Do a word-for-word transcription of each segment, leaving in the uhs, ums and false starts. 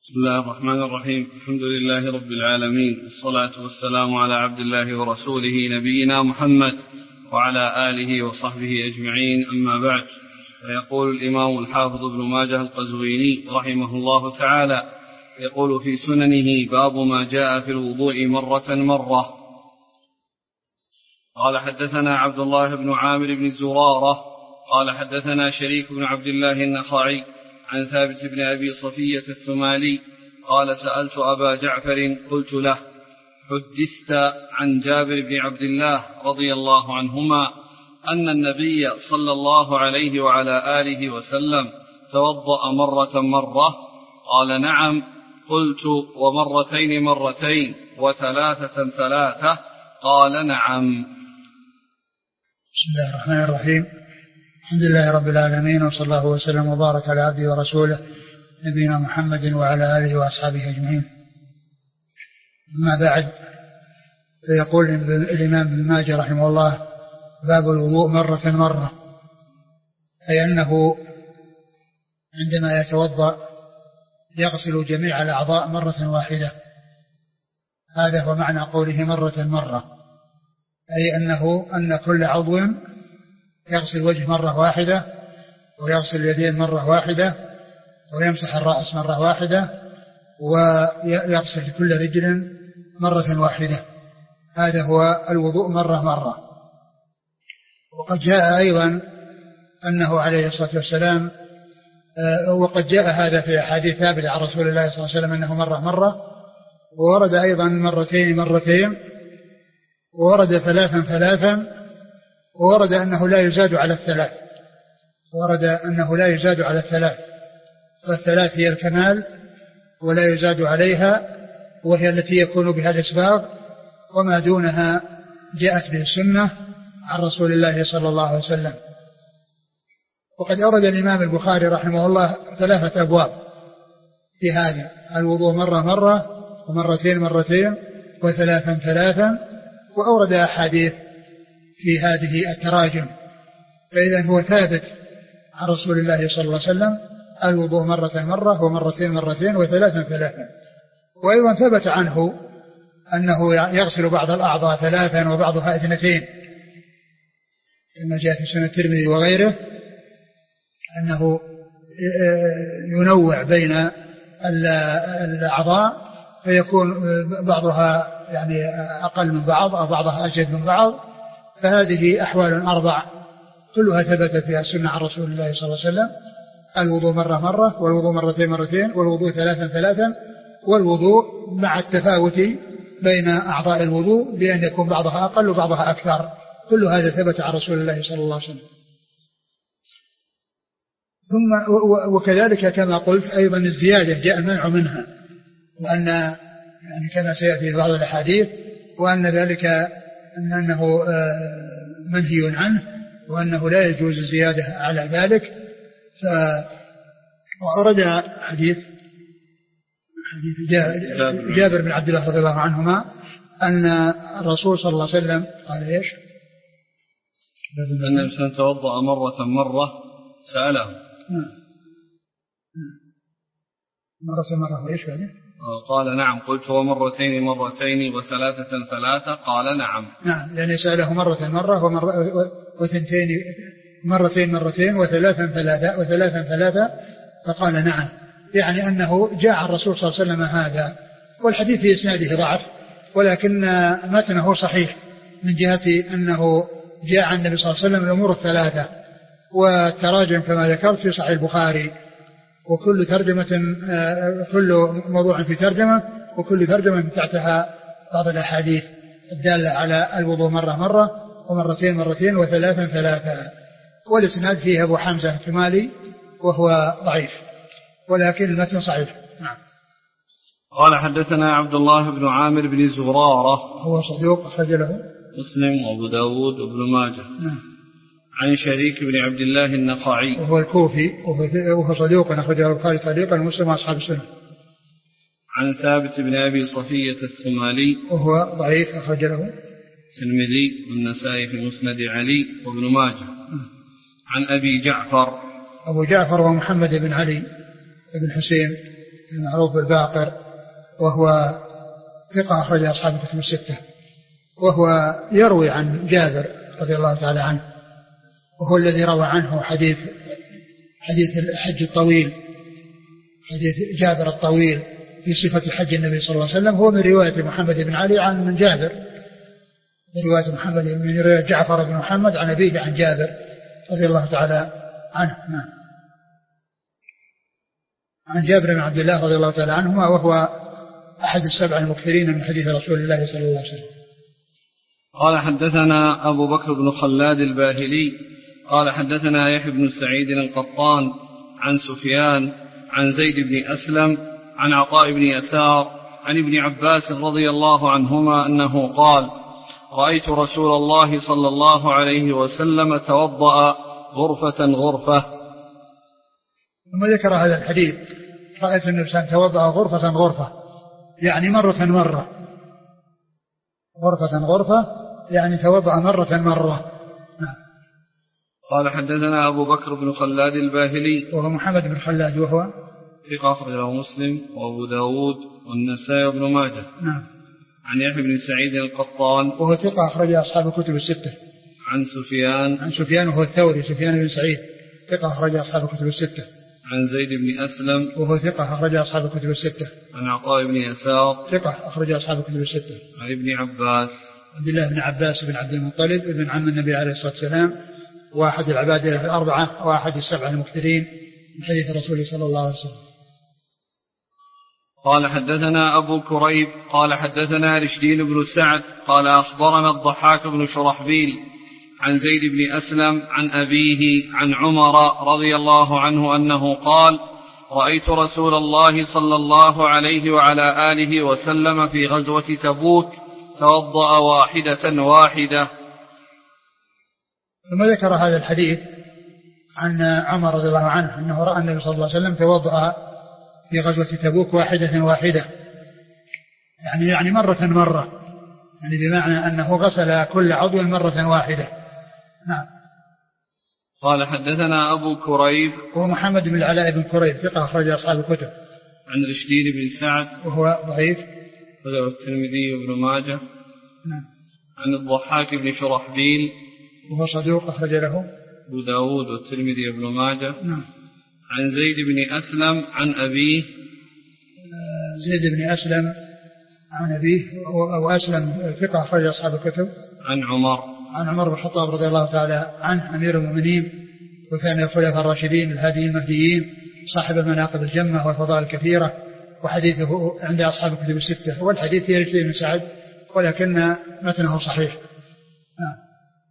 بسم الله الرحمن الرحيم. الحمد لله رب العالمين، والصلاة والسلام على عبد الله ورسوله نبينا محمد وعلى آله وصحبه أجمعين، أما بعد. فيقول الإمام الحافظ ابن ماجه القزويني رحمه الله تعالى، يقول في سننه: باب ما جاء في الوضوء مرة مرة. قال حدثنا عبد الله بن عامر بن زرارة قال حدثنا شريك بن عبد الله النخعي عن ثابت بن أبي صفية الثمالي قال: سألت أبا جعفر قلت له: حدثت عن جابر بن عبد الله رضي الله عنهما أن النبي صلى الله عليه وعلى آله وسلم توضأ مرة مرة؟ قال: نعم. قلت: ومرتين مرتين وثلاثة ثلاثة؟ قال: نعم. بسم الله الرحمن الرحيم. الحمد لله رب العالمين، وصلى الله وسلم وبارك على عبده ورسوله نبينا محمد وعلى آله وأصحابه أجمعين. أما بعد، فيقول الإمام ابن ماجه رحمه الله: باب الوضوء مرة مرة، أي أنه عندما يتوضأ يغسل جميع الأعضاء مرة واحدة. هذا هو معنى قوله مرة مرة، أي أنه أن كل عضو يغسل الوجه مرة واحدة، ويغسل اليدين مرة واحدة، ويمسح الرأس مرة واحدة، ويغسل كل رجل مرة واحدة. هذا هو الوضوء مرة مرة. وقد جاء أيضا أنه عليه الصلاة والسلام، وقد جاء هذا في أحاديث ثابتة عن رسول الله صلى الله عليه وسلم أنه مرة مرة، وورد أيضا مرتين مرتين، وورد ثلاثا ثلاثا، وورد أنه لا يزاد على الثلاث ورد أنه لا يزاد على الثلاث فالثلاث هي الكمال ولا يزاد عليها، وهي التي يكون بها الإسباغ، وما دونها جاءت به السنة عن رسول الله صلى الله عليه وسلم. وقد أورد الإمام البخاري رحمه الله ثلاثة أبواب في هذا: الوضوء مرة مرة، ومرتين مرتين، وثلاثا ثلاثا، وأورد أحاديث في هذه التراجم. فإذا هو ثابت عن رسول الله صلى الله عليه وسلم الوضوء مرة مرة، ومرتين مرتين، وثلاثا ثلاثا. وأيضا ثبت عنه أنه يغسل بعض الأعضاء ثلاثا وبعضها اثنتين، كما جاء في سنن الترمذي وغيره، أنه ينوع بين الأعضاء، فيكون بعضها يعني أقل من بعض أو بعضها أزيد من بعض. فهذه أحوال أربع كلها ثبتت فيها السنة عن رسول الله صلى الله عليه وسلم: الوضوء مرة مرة، والوضوء مرتين مرتين، والوضوء ثلاثا ثلاثا، والوضوء مع التفاوت بين أعضاء الوضوء بأن يكون بعضها أقل وبعضها أكثر. كل هذا ثبت عن رسول الله صلى الله عليه وسلم. ثم وكذلك كما قلت أيضا الزيادة جاء المنع منها، وأن يعني كما سيأتي في بعض الأحاديث، وأن ذلك أن أنه منهي عنه، وأنه لا يجوز الزيادة على ذلك. فأورد حديث حديث جابر بن عبد الله رضي الله عنهما أن الرسول صلى الله عليه وسلم قال إيش؟ أن الإنسان توضأ مرة مرة سأله مرة مرة إيش بعدين؟ قال: نعم. قلت: ومرتين مرتين وثلاثة ثلاثة؟ قال: نعم. نعم، يعني سأله مرة مرة ومرة وثنتين مرتين مرتين وثلاثا ثلاثة وثلاثا ثلاثة فقال: نعم. يعني أنه جاء الرسول صلى الله عليه وسلم هذا. والحديث في إسناده ضعف، ولكن متنه صحيح من جهة أنه جاء عن النبي صلى الله عليه وسلم الأمور الثلاثة. والتراجم كما ذكرت في صحيح البخاري، وكل ترجمة كل موضوع في ترجمة، وكل ترجمة تحتها بعض الأحاديث الدالة على الوضوء مرة مرة، ومرتين مرتين، وثلاثا ثلاثا. والإسناد فيه أبو حمزة الثمالي وهو ضعيف، ولكن المتن صحيح. نعم. قال حدثنا عبد الله بن عامر بن زرارة، هو صدوق أخرج له مسلم وأبو داود وابن ماجه. نعم. عن شريك بن عبد الله النخعي وهو الكوفي وهو صدوق أخرجه البخاري تعليقا ومسلم وأصحاب السنة. عن ثابت بن أبي صفية الثمالي وهو ضعيف أخرج له الترمذي والنسائي في مسند علي وابن ماجه. عن أبي جعفر أبو جعفر ومحمد بن علي بن حسين المعروف بالباقر، وهو ثقة أخرج أصحاب الكتب الستة، وهو يروي عن جابر رضي الله تعالى عنه، وهو الذي روى عنه حديث حديث الحج الطويل، حديث جابر الطويل في صفة حج النبي صلى الله عليه وسلم، هو من رواية محمد بن علي عن من جابر، من رواية محمد من رواية جعفر بن محمد عن أبيه عن جابر رضي الله تعالى عنه. نعم. عن جابر بن عبد الله رضي الله تعالى عنهما، وهو أحد السبع المكثرين من حديث رسول الله صلى الله عليه وسلم. قال حدثنا أبو بكر بن خلاد الباهلي قال حدثنا يحيى بن سعيد القطان عن سفيان عن زيد بن أسلم عن عطاء بن يسار عن ابن عباس رضي الله عنهما أنه قال: رأيت رسول الله صلى الله عليه وسلم توضأ غرفة غرفة. ثم ذكر هذا الحديث: رأيت النبي صلى الله عليه وسلم توضأ غرفة غرفة، يعني مرة مرة، غرفة غرفة يعني توضأ مرة مرة. نعم. قال حدثنا أبو بكر بن خلاد الباهلي وهو محمد بن خلاد، وهو ثقة أخرجه مسلم وأبو داود والنسائي وابن ماجه. نعم. عن يحيى بن سعيد القطان وهو ثقة أخرج أصحاب الكتب الستة. عن سفيان عن سفيان وهو الثوري، سفيان بن سعيد ثقة أخرج أصحاب الكتب الستة. عن زيد بن أسلم وهو ثقة أخرج أصحاب الكتب الستة. عن عطاء بن يسار ثقة أخرج أصحاب الكتب الستة. عن ابن عباس عبد الله بن عباس بن عبد المطلب ابن عم النبي عليه الصلاة والسلام، واحد العبادة الأربعة، واحد السبعة المكثرين من حديث رسوله صلى الله عليه وسلم. قال حدثنا أبو كريب قال حدثنا رشدين بن سعد قال أخبرنا الضحاك بن شرحبيل عن زيد بن أسلم عن أبيه عن عمر رضي الله عنه أنه قال: رأيت رسول الله صلى الله عليه وعلى آله وسلم في غزوة تبوك توضأ واحدة واحدة. ثم ذكر هذا الحديث عن عمر رضي الله عنه أنه رأى النبي صلى الله عليه وسلم توضأ في غزوة تبوك واحدة واحدة، يعني يعني مرة مرة، يعني بمعنى أنه غسل كل عضو مرة واحدة. نعم. قال حدثنا أبو كريب وهو محمد بن العلاء بن كريب ثقة أخرج أصحاب الكتب. عن رشدين بن سعد وهو ضعيف، رواه الترمذي وابن ماجه. نعم. عن الضحاك بن شرحبيل وهو صدوق أخرج له أبو داود والترمذي وابن ماجه. نعم. عن زيد بن أسلم عن أبيه زيد بن أسلم عن أبيه وأسلم ثقة أخرج أصحاب الكتب. عن عمر عن عمر بن الخطاب رضي الله تعالى عنه أمير المؤمنين وثاني الخلفاء الراشدين الهاديين المهديين صاحب المناقب الجمة والفضائل الكثيرة، وحديثه عند أصحاب الكتب الستة، والحديث في رشدين بن سعد ولكن متنه صحيح. نعم.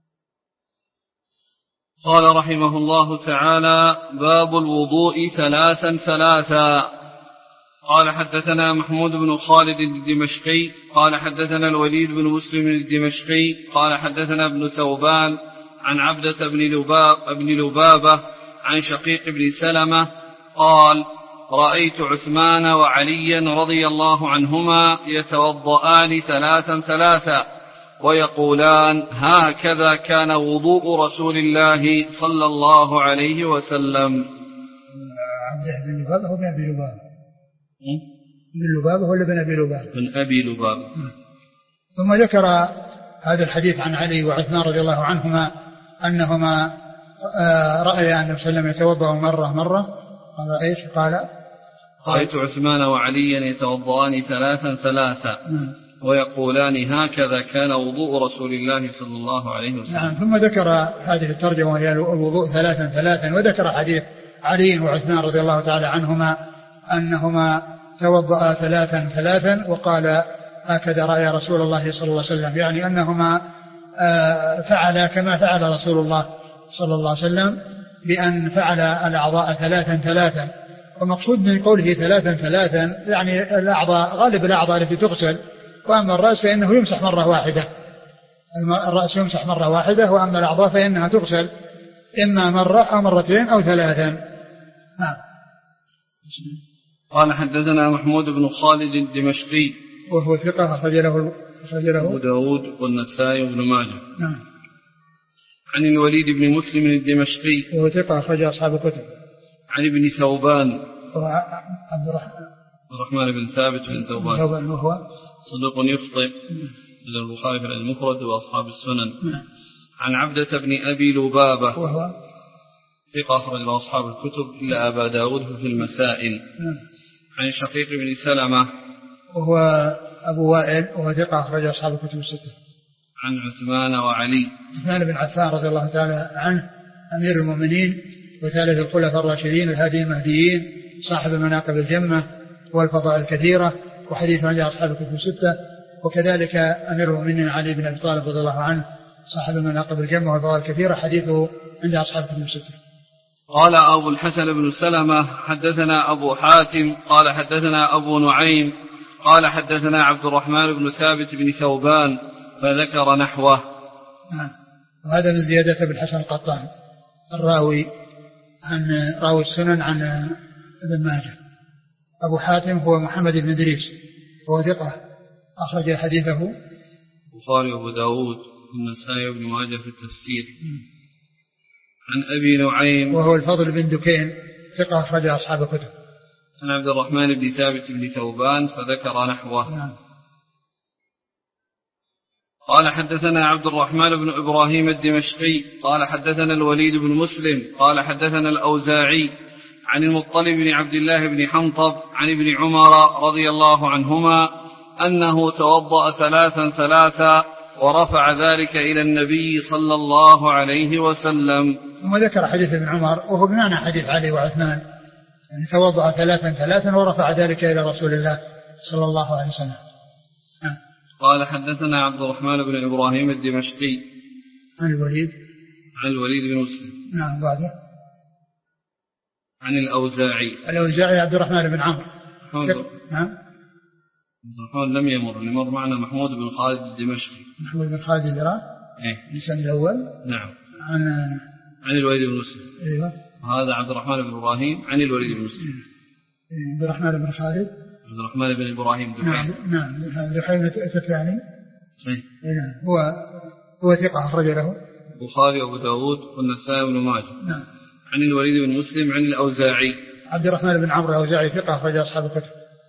قال رحمه الله تعالى: باب الوضوء ثلاثا ثلاثا. قال حدثنا محمود بن خالد الدمشقي قال حدثنا الوليد بن مسلم الدمشقي قال حدثنا ابن ثوبان عن عبدة بن لباب بن لبابة عن شقيق بن سلمة قال: رأيت عثمان وعليا رضي الله عنهما يتوضآن ثلاثا ثلاثا ويقولان: هكذا كان وضوء رسول الله صلى الله عليه وسلم. عبده بن لبابة هو بن أبي لبابة، بن لبابة ولا بن أبي لبابة؟ بن أبي لبابة. ثم ذكر هذا الحديث عن علي وعثمان رضي الله عنهما أنهما رأيا النبي صلى الله عليه وسلم يتوضأ مرة مرة. قال إيش؟ قال: رأيت عثمان وعليا يتوضأان ثلاثا ثلاثا ويقولان: هكذا كان وضوء رسول الله صلى الله عليه وسلم. نعم. ثم ذكر هذه الترجمة وهي الوضوء ثلاثا ثلاثا، وذكر حديث علي وعثمان رضي الله تعالى عنهما أنهما توضأ ثلاثا ثلاثا وقال: هكذا رأي رسول الله صلى الله عليه وسلم، يعني أنهما فعل كما فعل رسول الله صلى الله عليه وسلم بأن فعل الأعضاء ثلاثا ثلاثا. ومقصود من قوله ثلاثا ثلاثا يعني الأعضاء، غالب الأعضاء التي تغسل، وأما الرأس فإنه يمسح مرة واحدة، الرأس يمسح مرة واحدة، وأما الأعضاء فإنها تغسل إما مرة أو مرتين أو ثلاثا. نعم. قال حدثنا محمود بن خالد الدمشقي وهو ثقة أخرج له أبو داود والنسائي وابن ماجه. نعم. عن الوليد بن مسلم الدمشقي وهو ثقة أخرج أصحاب الكتب. عن ابن ثوبان وعبد الرحمن الرحمن بن ثابت بن ثوبان وهو صدوق يخطئ من البخاري في المفرد وأصحاب السنن. نعم. عن عبدة بن أبي لبابة وهو ثقة أخرج له أصحاب الكتب إلا أبا داود في المسائل. نعم. عن شقيق بن سلمة وهو أبو وائل وهو ثقة أخرج أصحاب الكتب الستة. عن عثمان وعلي. عثمان بن عفان رضي الله تعالى عنه أمير المؤمنين وثالث الخلفاء الراشدين الهادي المهديين صاحب المناقب الجمة والفضائل الكثيرة وحديث عند أصحاب الكتب الستة. وكذلك أمير المؤمنين علي بن أبي طالب رضي الله عنه صاحب المناقب الجمة والفضائل الكثيرة حديثه عند أصحاب الكتب الستة. قال أبو الحسن بن سلمة حدثنا أبو حاتم قال حدثنا أبو نعيم قال حدثنا عبد الرحمن بن ثابت بن ثوبان فذكر نحوه. نعم. وهذا من زيادة بن حسن القطان الراوي عن راوي السنن عن ابن ماجه. أبو حاتم هو محمد بن إدريس وهو ثقة أخرج حديثه البخاري وأبو داود والنسائي وابن ماجه في التفسير. م. عن أبي نعيم وهو الفضل بن دكين ثقة أخرج أصحاب الكتب. عن عبد الرحمن بن ثابت بن ثوبان فذكر نحوه. نعم. قال حدثنا عبد الرحمن بن إبراهيم الدمشقي قال حدثنا الوليد بن مسلم قال حدثنا الأوزاعي عن المطلب بن عبد الله بن حنطب عن ابن عمر رضي الله عنهما أنه توضأ ثلاثا ثلاثا ورفع ذلك إلى النبي صلى الله عليه وسلم. ثم ذكر حديث ابن عمر وهو بمعنى حديث علي وعثمان يعني توضأ ثلاثا ثلاثا ورفع ذلك إلى رسول الله صلى الله عليه وسلم. نعم. قال حدثنا عبد الرحمن بن إبراهيم الدمشقي عن الوليد عن الوليد بن مسلم. نعم. بعده عن الأوزاعي الأوزاعي عبد الرحمن بن عمرو. نعم. عبد الرحمن لم يمر يمر معنا محمود بن خالد الدمشقي. محمود بن خالد الدراء ايه الإنسان الأول. نعم. عن عن الوليد بن مسلم. ايوه. وهذا عبد الرحمن بن إبراهيم عن الوليد بن مسلم. عبد الرحمن بن خالد عبد الرحمن بن إبراهيم دحين. نعم نعم دحين الثاني. ايه نعم. هو هو ثقة أخرج له البخاري وأبو داود والنسائي وابن ماجه. نعم. عن الوليد بن مسلم عن الأوزاعي عبد الرحمن بن عمرو الأوزاعي ثقة أخرج أصحاب الكتب.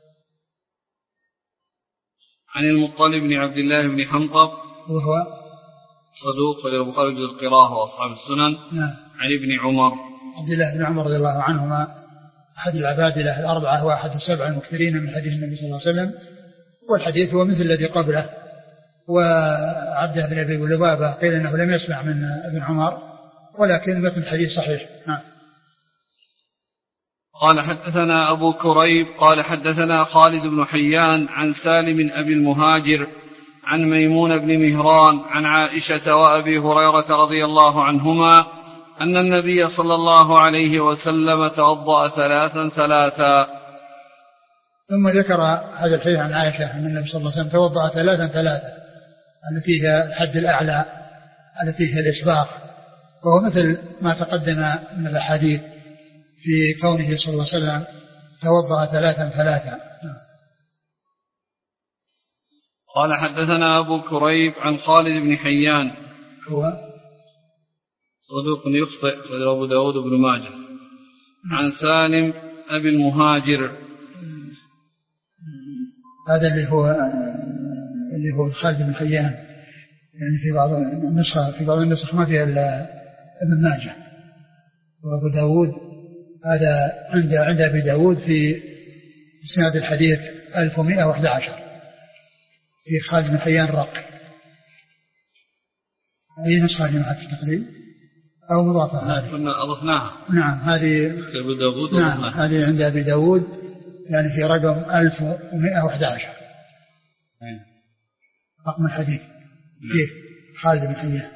عن المطلب بن عبد الله بن حنطب وهو صدوق في البخاري في القراءة وأصحاب السنن. نعم. عن ابن عمر عبد الله بن عمر رضي الله عنهما أحد العبادلة الأربعة وأحد السبع المكثرين من حديث النبي صلى الله عليه وسلم والحديث هو مثل الذي قبله. وعبده بن أبي لبابة قيل أنه لم يسمع من ابن عمر ولكن مثل الحديث صحيح. نعم. قال حدثنا أبو كريب قال حدثنا خالد بن حيان عن سالم أبي المهاجر عن ميمون بن مهران عن عائشة وأبي هريرة رضي الله عنهما أن النبي صلى الله عليه وسلم توضأ ثلاثا ثلاثا. ثم ذكر هذا الحديث عن عائشة أن النبي صلى الله عليه وسلم توضأ ثلاثا ثلاثا التي هي الحد الأعلى التي هي الإسباغ وهو مثل ما تقدم من الأحاديث في كونه صلى الله عليه وسلم توضأ ثلاثا ثلاثا. قال حدثنا أبو كريب عن خالد بن حيان هو صدوق يخطئ أخرج أبو داود بن ماجه. عن سالم أبي المهاجر هذا اللي هو اللي هو خالد بن حيان يعني في بعض النسخ في بعض النسخ ما فيها إلا ابن ماجه وأبو داود. هذا عند عند أبي داود في إسناد الحديث ألف ومئة وأحد عشر في خالد بن حيان رق. أي نسخة جماعة التقريب أو مضافة هذه كنا أضفناها. نعم هذه أبو داود. نعم هذه عند أبي داود يعني في رقم ألف ومئة وأحد عشر رقم الحديث فيه خالد بن حيان.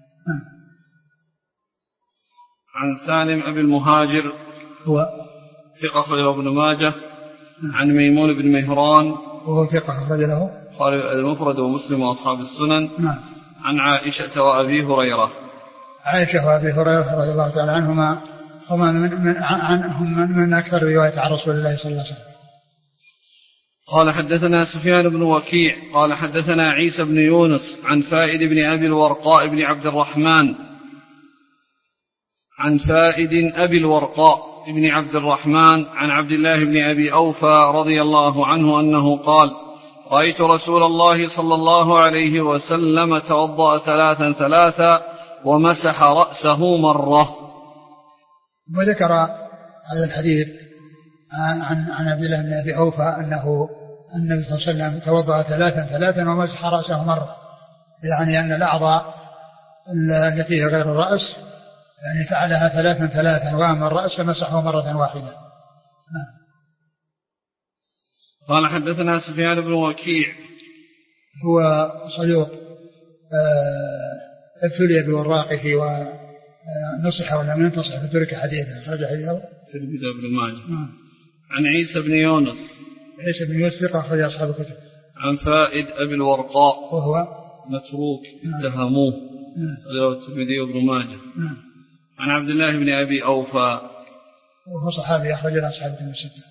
عن سالم أبي المهاجر هو ثقة أخرج له ابن ماجه. عن ميمون بن مهران وهو ثقة أخرج له البخاري المفرد ومسلم وأصحاب السنن. نعم. عن عائشة وأبي هريرة عائشة وأبي هريرة رضي الله تعالى عنهما هما من, من, عنهم من, من أكثر رواية عن رسول الله صلى الله عليه وسلم. قال حدثنا سفيان بن وكيع قال حدثنا عيسى بن يونس عن فائد بن أبي الورقاء بن عبد الرحمن عن فائد أبي الورقاء بن عبد الرحمن عن عبد الله بن أبي أوفى رضي الله عنه أنه قال رأيت رسول الله صلى الله عليه وسلم توضأ ثلاثا ثلاثا ومسح رأسه مرة. وذكر هذا الحديث عن عن عبد الله بن أبي أوفى أنه النبي صلى الله عليه وسلم توضأ ثلاثا ثلاثا ومسح رأسه مرة، يعني أن الأعضاء التي هي غير الرأس يعني فعلها ثلاثا ثلاثا، وأما الرأس مسحه مرة واحدة. قال حدثنا سفيان بن وكيع هو صدوق ابتلي بوراقه ونصح ولم ينتصح فترك حديثا أخرج حديثه في البداية بن ماجه. عن عيسى بن يونس عيسى بن يونس ثقة أخرج أصحاب الكتب. عن فائد أبي الورقاء وهو متروك اتهموه رواه الترمذي وابن ماجه. عن عبد الله بن أبي أوفى وهو صحابي أخرج له أصحاب الكتب الستة.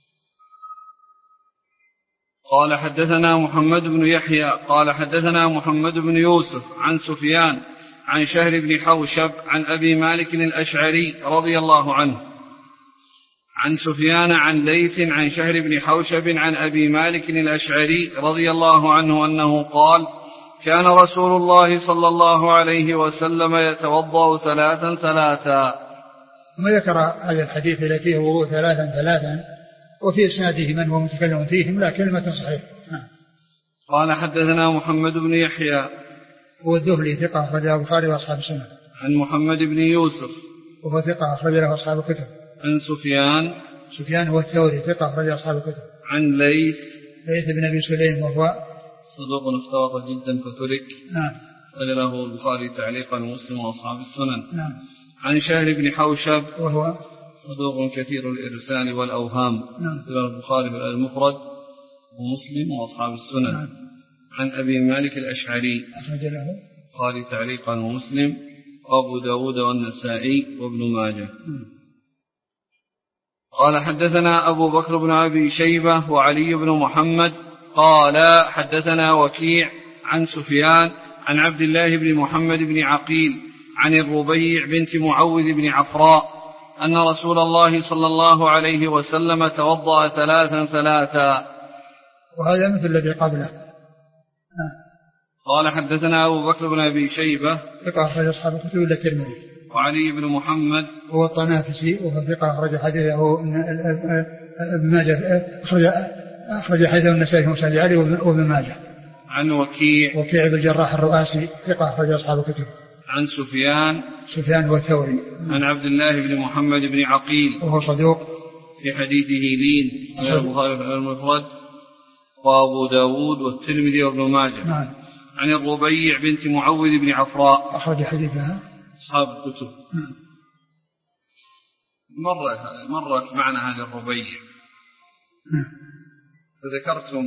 قال حدثنا محمد بن يحيى قال حدثنا محمد بن يوسف عن سفيان عن شهر بن حوشب عن أبي مالك الأشعري رضي الله عنه عن سفيان عن ليث عن شهر بن حوشب عن أبي مالك الأشعري رضي الله عنه أنه قال كان رسول الله صلى الله عليه وسلم يتوضأ ثلاثا ثلاثا. ثم ذكر هذا الحديث الذي فيه وضوء ثلاثا ثلاثا وفي إسناده من هو متكلم فيهم لا كلمة صحيح. قال حدثنا محمد بن يحيى هو الذهلي ثقة أخرج له البخاري وأصحاب السنن. عن محمد بن يوسف وهو ثقة أخرج له أصحاب الكتب. عن سفيان سفيان هو الثوري ثقة أخرج له أصحاب الكتب. عن ليث ليث بن أبي سليم وهو صدوق اختلط جدا فترك. نعم. له البخاري تعليقا ومسلم وأصحاب السنن. نعم. عن شهر بن حوشب وهو صدوق كثير الإرسال والأوهام. نعم. له البخاري المفرد ومسلم وأصحاب السنن. نعم. عن أبي مالك الأشعري أخرج له البخاري تعليقا ومسلم وأبو داود والنسائي وابن ماجه. نعم. قال حدثنا أبو بكر بن أبي شيبة وعلي بن محمد قال حدثنا وكيع عن سفيان عن عبد الله بن محمد بن عقيل عن الربيع بنت معوذ بن عفراء أن رسول الله صلى الله عليه وسلم توضأ ثلاثا ثلاثا. وهذا مثل الذي قبله. قال حدثنا أبو بكر بن أبي شيبة ثقة أخرج أصحاب الكتب إلا الترمذي. وعلي بن محمد هو الطنافسي وهو ثقة أخرج حديثه ابن ماجه أخرج أخرج حديثه النسائي في مسند علي وابن ماجه. عن وكيع وكيع بن الجراح الرؤاسي ثقة أخرج أصحاب الكتب. عن سفيان سفيان هو الثوري. عن عبد الله بن محمد بن عقيل وهو صدوق في حديثه لين غير البخاري المفرد وأبو داود والترمذي وابن ماجه. نعم. عن الربيع بنت معوذ بن عفراء أخرج حديثها أصحاب الكتب. نعم. مرة مرت معنا هذه الربيع. نعم. فذكرتم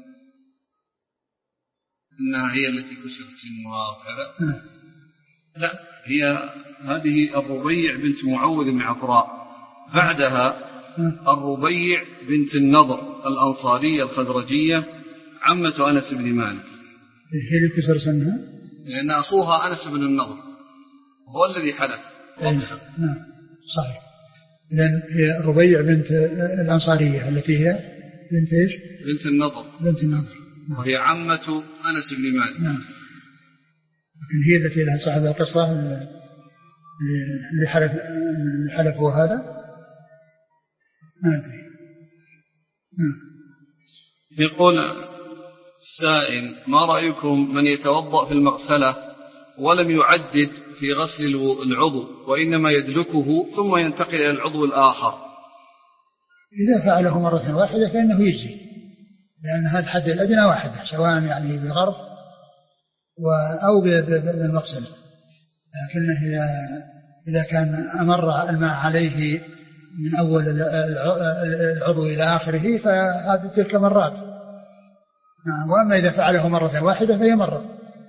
أنها هي التي كسرت سنها وكذا. نعم. لا هي هذه الربيع بنت معوذ بن عفراء. بعدها الربيع بنت النضر الأنصارية الخزرجية عمة أنس بن مالك. هي اللي كسر سنها لأن أخوها أنس بن النضر هو الذي حلف. نعم صحيح. إذن هي الربيع بنت الأنصارية التي هي بنت إيش؟ بنت النضر. بنت النضر. وهي عمة أنس بن مالك. نعم. لكن هي التي لها صاحب القصة اللي حلف اللي حلفوا هذا ما أدري. نعم. يقول السائل ما رأيكم من يتوضأ في المغسلة ولم يعدد في غسل العضو وإنما يدلكه ثم ينتقل إلى العضو الآخر؟ إذا فعله مرة واحدة فإنه يجزي، لأن هذا الحد الأدنى واحدة سواء يعني بغرف أو بالمغسلة. لكنه إذا إذا كان أمر الماء عليه من أول العضو إلى آخره فهذه تلك مرات. نعم. وأما إذا فعله مرة واحدة فهي مرة.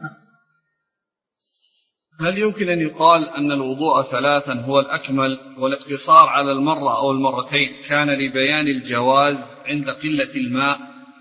هل يمكن أن يقال أن الوضوء ثلاثا هو الأكمل والاقتصار على المرة أو المرتين كان لبيان الجواز عند قلة الماء؟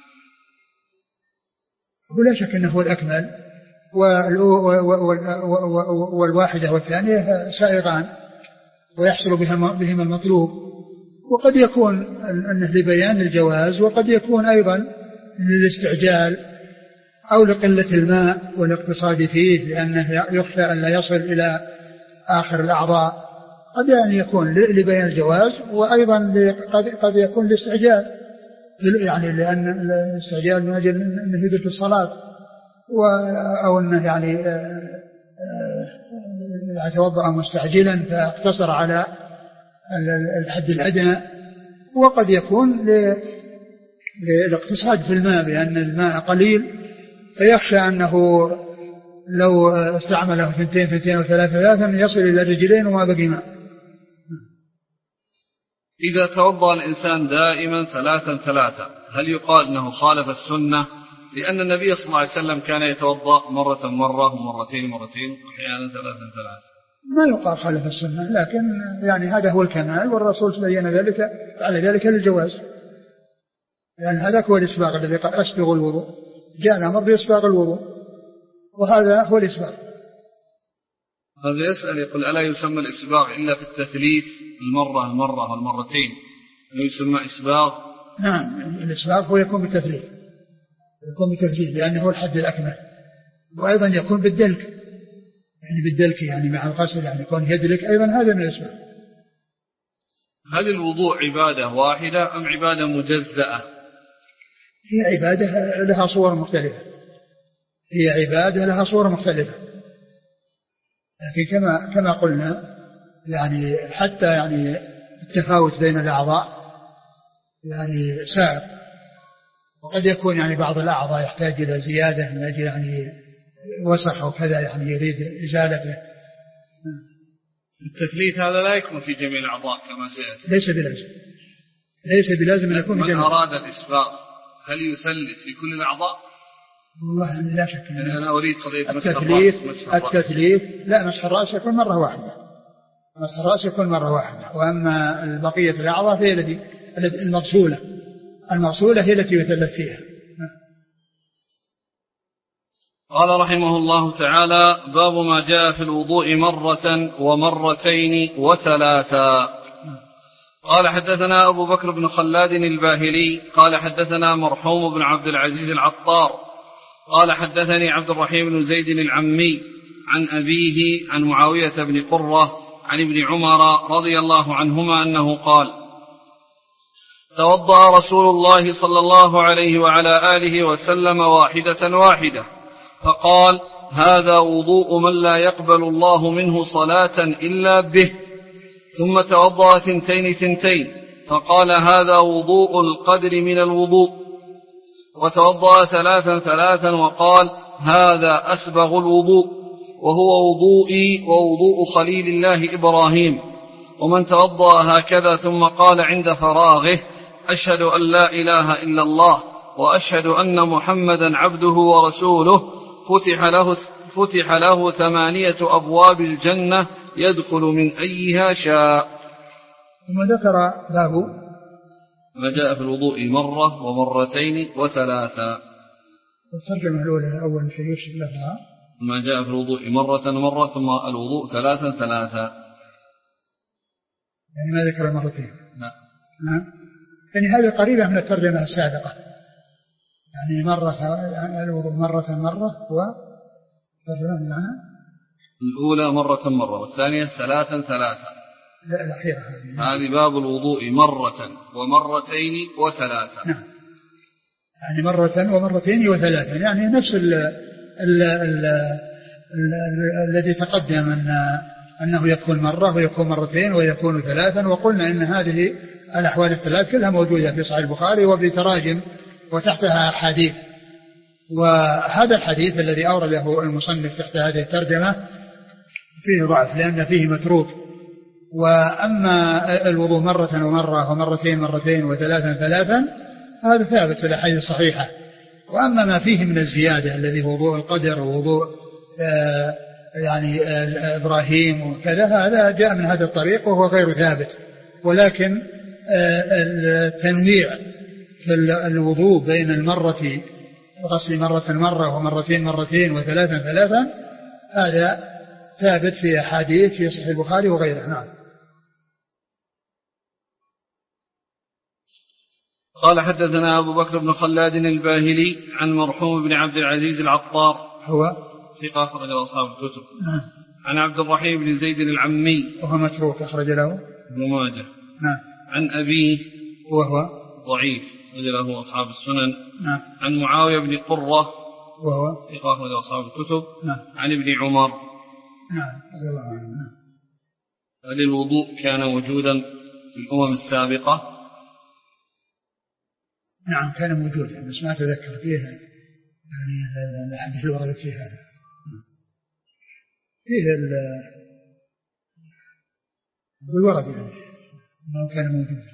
ولا شك أنه هو الأكمل، والواحدة والثانية سائغان، ويحصل بهما المطلوب. وقد يكون أنه لبيان الجواز، وقد يكون أيضا للاستعجال أو لقلة الماء والاقتصاد فيه، لأنه يخشى أن لا يصل إلى آخر الأعضاء. قد يعني يكون لبيان الجواز، وأيضا قد يكون لاستعجال، يعني لأن الاستعجال من أجل أنه يدرك الصلاة، أو أنه يعني يتوضأ مستعجلا فاقتصر على الحد الأدنى. وقد يكون للاقتصاد في الماء، بأن الماء قليل فيخشى أنه لو استعمله ثنتين ثنتين وثلاثة ثلاثا يصل إلى الرجلين وما بقي ماء. إذا توضأ الإنسان دائما ثلاثا ثلاثا هل يقال أنه خالف السنة؟ لأن النبي صلى الله عليه وسلم كان يتوضأ مرة مرة ومرتين مرتين وأحيانا ثلاثا ثلاثا. ما يقال خالف السنة، لكن يعني هذا هو الكمال، والرسول بين ذلك على ذلك للجواز، لأن يعني هذا هو الإسباغ الذي قال أسبغ الوضوء، جاء الأمر بإسباغ الوضوء، وهذا هو الإسباغ. هذا يسأل يقول ألا يسمى الإسباغ إلا في التثليث المرة المرة والمرتين، ألا يسمى إسباغ؟ نعم، الإسباغ هو يكون بالتثليث، يكون بالتثليث لأنه هو الحد الأكمل، وأيضا يكون بالدلك، يعني بالدلك يعني مع الغسل، يعني يكون يدلك أيضا، هذا من الإسباغ. هل الوضوء عبادة واحدة أم عبادة مجزأة؟ هي عبادة لها صور مختلفة، هي عبادة لها صور مختلفة، لكن كما كما قلنا يعني حتى يعني التفاوت بين الأعضاء يعني سائر، وقد يكون يعني بعض الأعضاء يحتاج إلى زيادة من أجل يعني وسخ أو كذا، يعني يريد إزالته. التثليث هذا لا يكون في جميع الأعضاء كما سيأتي. ليس بلازم، ليس بلازم أن يكون في جميع. من أراد الإسباغ هل يثلث في كل الأعضاء؟ والله لا شك. يعني أنا أريد قضية التثليث. التثليث لا، مسح الرأس يكون مرة واحدة، مسح الرأس يكون مرة واحدة، وأما البقية الأعضاء هي التي المغسولة، المغسولة هي التي يثلث فيها. قال رحمه الله تعالى: باب ما جاء في الوضوء مرة ومرتين وثلاثا. قال حدثنا أبو بكر بن خلاد الباهلي قال حدثنا مرحوم بن عبد العزيز العطار قال حدثني عبد الرحيم بن زيد العمي عن أبيه عن معاوية بن قرة عن ابن عمر رضي الله عنهما أنه قال: توضأ رسول الله صلى الله عليه وعلى آله وسلم واحدة واحدة، فقال: هذا وضوء من لا يقبل الله منه صلاة إلا به. ثم توضأ ثنتين ثنتين، فقال: هذا وضوء القدر من الوضوء. وتوضأ ثلاثا ثلاثا، وقال: هذا أسبغ الوضوء، وهو وضوئي ووضوء خليل الله إبراهيم. ومن توضأ هكذا ثم قال عند فراغه: أشهد أن لا إله إلا الله وأشهد أن محمدا عبده ورسوله، فتح له, فتح له ثمانية أبواب الجنة يدخل من أيها شاء. ثم ذكر باب ما جاء في الوضوء مرة ومرتين وثلاثا. الترجمة الأولى أول شيء يشبه لها ما جاء في الوضوء مرة مرة ثم الوضوء ثلاثا ثلاثا، يعني ما ذكر مرتين. نعم. نعم، يعني هذه قريبة من الترجمة السابقة، يعني مرة الوضوء مرة مرة وترجمة المعنى الأولى مرة مرة والثانية ثلاثا ثلاثا. لا الأخيرة هذه. هذه باب الوضوء مرة ومرتين وثلاثا. نعم، يعني مرة ومرتين وثلاثا، يعني نفس ال ال ال الذي تقدم أن أنه يكون مرة ويكون مرتين ويكون ثلاثا. وقلنا إن هذه الأحوال الثلاث كلها موجودة في صحيح البخاري وبتراجم وتحتها حديث. وهذا الحديث الذي أورده المصنف تحت هذه الترجمة فيه ضعف لأن فيه متروك. وأما الوضوء مرة ومرة ومرتين مرتين وثلاثا ثلاثا هذا ثابت في الأحاديث الصحيحة. وأما ما فيه من الزيادة الذي هو وضوء القدر ووضوء آه يعني آه إبراهيم وكذا، هذا جاء من هذا الطريق وهو غير ثابت. ولكن آه التنويع في الوضوء بين المرة غسل مرة مرة ومرتين مرتين وثلاثا ثلاثا هذا ثابت في أحاديث في صحيح البخاري وغيره. نعم. قال حدثنا أبو بكر بن خلاد الباهلي عن مرحوم بن عبد العزيز العطار هو ثقة أخرج له أصحاب الكتب. نعم. عن عبد الرحيم بن زيد العمي وهو متروك أخرج له ابن ماجه. نعم. عن أبيه وهو ضعيف أخرج له أصحاب السنن. نعم. عن معاوية بن قرة وهو ثقة أخرج له أصحاب الكتب. نعم. عن ابن عمر. نعم رضي الله عنه. نعم. هل الوضوء كان موجودا في الأمم السابقة؟ نعم كان موجودا بس ما أتذكر فيها يعني الحديث اللي وردت فيه هذا فيه الورد يعني ما كان موجودا.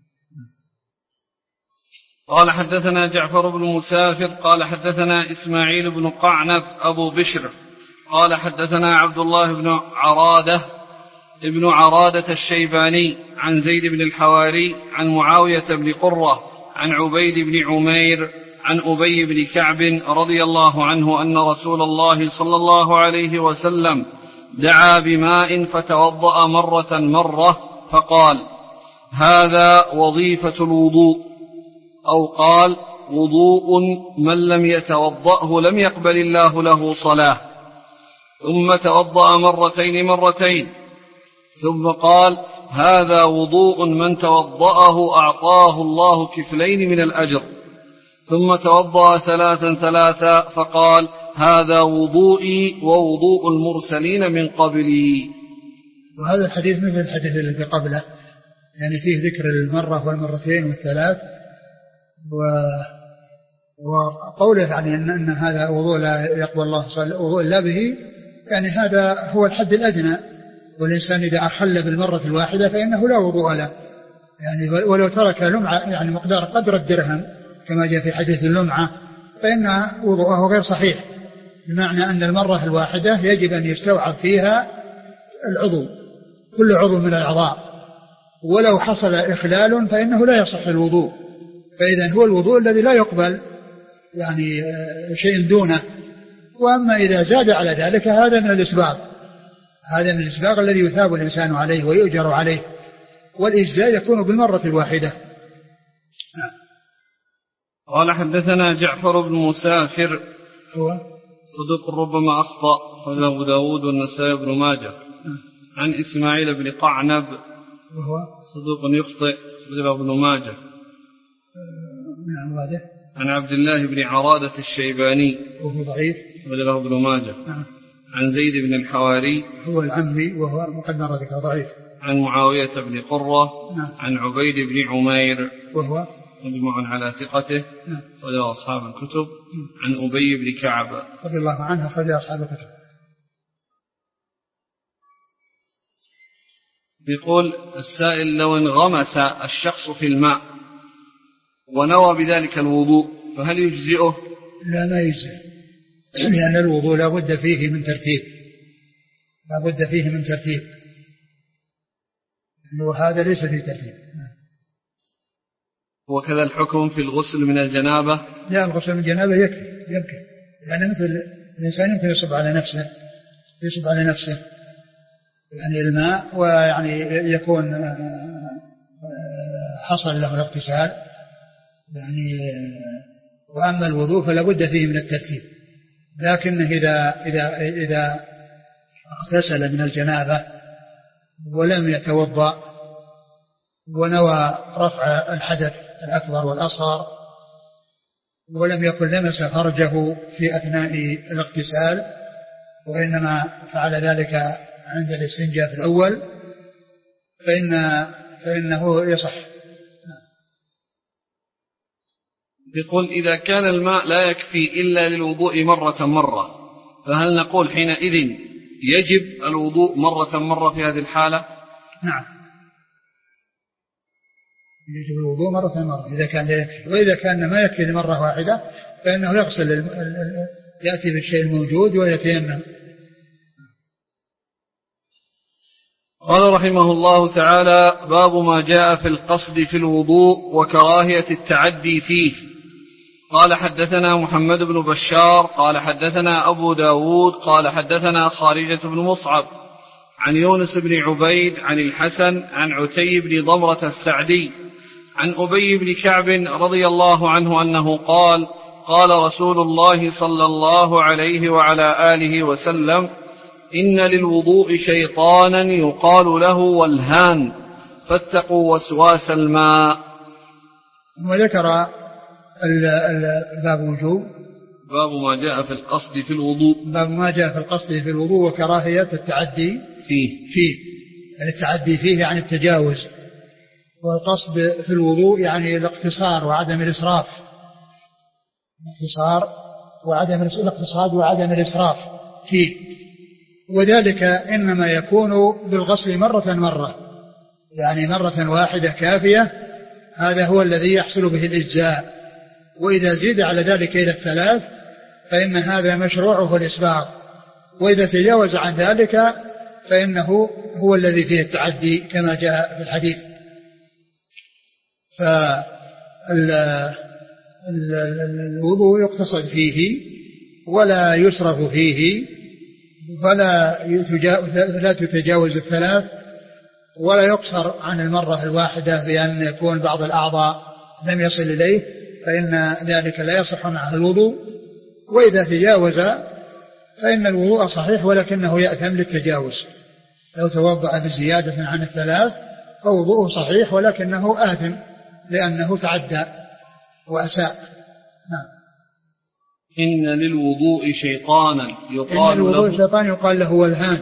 قال حدثنا جعفر بن مسافر قال حدثنا إسماعيل بن قعنب أبو بشر قال حدثنا عبد الله بن عرادة ابن عرادة الشيباني عن زيد بن الحواري عن معاوية بن قرة عن عبيد بن عمير عن أبي بن كعب رضي الله عنه أن رسول الله صلى الله عليه وسلم دعا بماء فتوضأ مرة مرة فقال هذا وظيفة الوضوء أو قال وضوء من لم يتوضأه لم يقبل الله له صلاة ثم توضأ مرتين مرتين ثم قال هذا وضوء من توضأه أعطاه الله كفلين من الأجر ثم توضأ ثلاثا ثلاثا فقال هذا وضوئي ووضوء المرسلين من قبلي. وهذا الحديث مثل الحديث الذي قبله يعني فيه ذكر المرة والمرتين والثلاث و... وقوله يعني أن, أن هذا وضوء لا يقبل الله وضوء إلا به يعني هذا هو الحد الأدنى والإنسان إذا أخل بالمرة الواحدة فإنه لا وضوء له يعني ولو ترك لمعة يعني مقدار قدر الدرهم كما جاء في حديث اللمعة فإن وضوءه غير صحيح بمعنى أن المرة الواحدة يجب أن يستوعب فيها العضو كل عضو من الأعضاء ولو حصل إخلال فإنه لا يصح الوضوء فإذا هو الوضوء الذي لا يقبل يعني شيء دونه. وأما إذا زاد على ذلك هذا من الإسباغ هذا من الإسباغ الذي يثاب الإنسان عليه ويؤجر عليه والإجزاء يكون بالمرة الواحدة. قال حدثنا جعفر بن مسافر هو صدوق ربما أخطأ أخرجه أبو داود والنسائي بن ماجه. عن إسماعيل بن قعنب وهو صدوق يخطئ أخرجه ابن ماجه. عن عبد الله بن عرادة الشيباني وهو ضعيف أخرجه ابن ماجه. عن زيد بن الحواري هو العمي وهو مقدم ذكر ضعيف. عن معاوية بن قرة عن عبيد بن عمير وهو مجمع على ثقته وله أصحاب الكتب. عن أبي بن كعب رضي الله عنه أخرج أصحاب الكتب. يقول السائل لو انغمس الشخص في الماء ونوى بذلك الوضوء فهل يجزئه؟ لا ما يجزئ لأن الوضوء لا بد فيه من ترتيب لا بد فيه من ترتيب وهذا ليس فيه ترتيب. وكذا الحكم في الغسل من الجنابة؟ لا الغسل من الجنابة يكفي يمكن يعني مثل الإنسان يمكن يصب على نفسه يصب على نفسه يعني الماء ويعني يكون حصل له الاغتسال يعني. وأما الوضوء فلا بد فيه من الترتيب لكن إذا إذا إذا اغتسل من الجنابة ولم يتوضأ ونوى رفع الحدث الأكبر والأصغر ولم يكن لمس فرجه في أثناء الاغتسال وإنما فعل ذلك عند الاستنجاء في الأول فإن فإنه يصح. يقول إذا كان الماء لا يكفي إلا للوضوء مرة مرة فهل نقول حينئذ يجب الوضوء مرة مرة في هذه الحالة؟ نعم يجب الوضوء مرة مرة إذا كان لا يكفي. وإذا كان ما يكفي لمرة واحدة فإنه يغسل يأتي بالشيء الموجود ويتيمم. قال رحمه الله تعالى باب ما جاء في القصد في الوضوء وكراهية التعدي فيه. قال حدثنا محمد بن بشار قال حدثنا أبو داود قال حدثنا خارجة بن مصعب عن يونس بن عبيد عن الحسن عن عتي بن ضمرة السعدي عن أبي بن كعب رضي الله عنه أنه قال قال رسول الله صلى الله عليه وعلى آله وسلم إن للوضوء شيطانا يقال له والهان فاتقوا وسواس الماء. وذكر الباب وجوب باب ما جاء في القصد في الوضوء باب ما جاء في القصد في الوضوء وكراهية التعدي فيه فيه يعني التعدي فيه يعني التجاوز، والقصد في الوضوء يعني الاقتصار وعدم الإسراف، الاقتصار وعدم الاقتصاد وعدم الإسراف فيه، وذلك إنما يكون بالغسل مرة مرة، يعني مرة واحدة كافية، هذا هو الذي يحصل به الإجزاء. وإذا زيد على ذلك إلى الثلاث فإن هذا مشروعه الإسباغ، وإذا تجاوز عن ذلك فإنه هو الذي فيه التعدي كما جاء في الحديث. فالوضوء يقتصد فيه ولا يسرف فيه، فلا تتجاوز الثلاث، ولا يقصر عن المرة الواحدة بأن يكون بعض الأعضاء لم يصل إليه، فإن ذلك لا يصح معه الوضوء. وإذا تجاوز فإن الوضوء صحيح ولكنه يأثم للتجاوز، لو توضأ بزيادة عن الثلاث فوضوءه صحيح ولكنه آثم لأنه تعدى وأساء. نعم. إن للوضوء شيطانا يقال إن للوضوء له شيطان يقال له والهان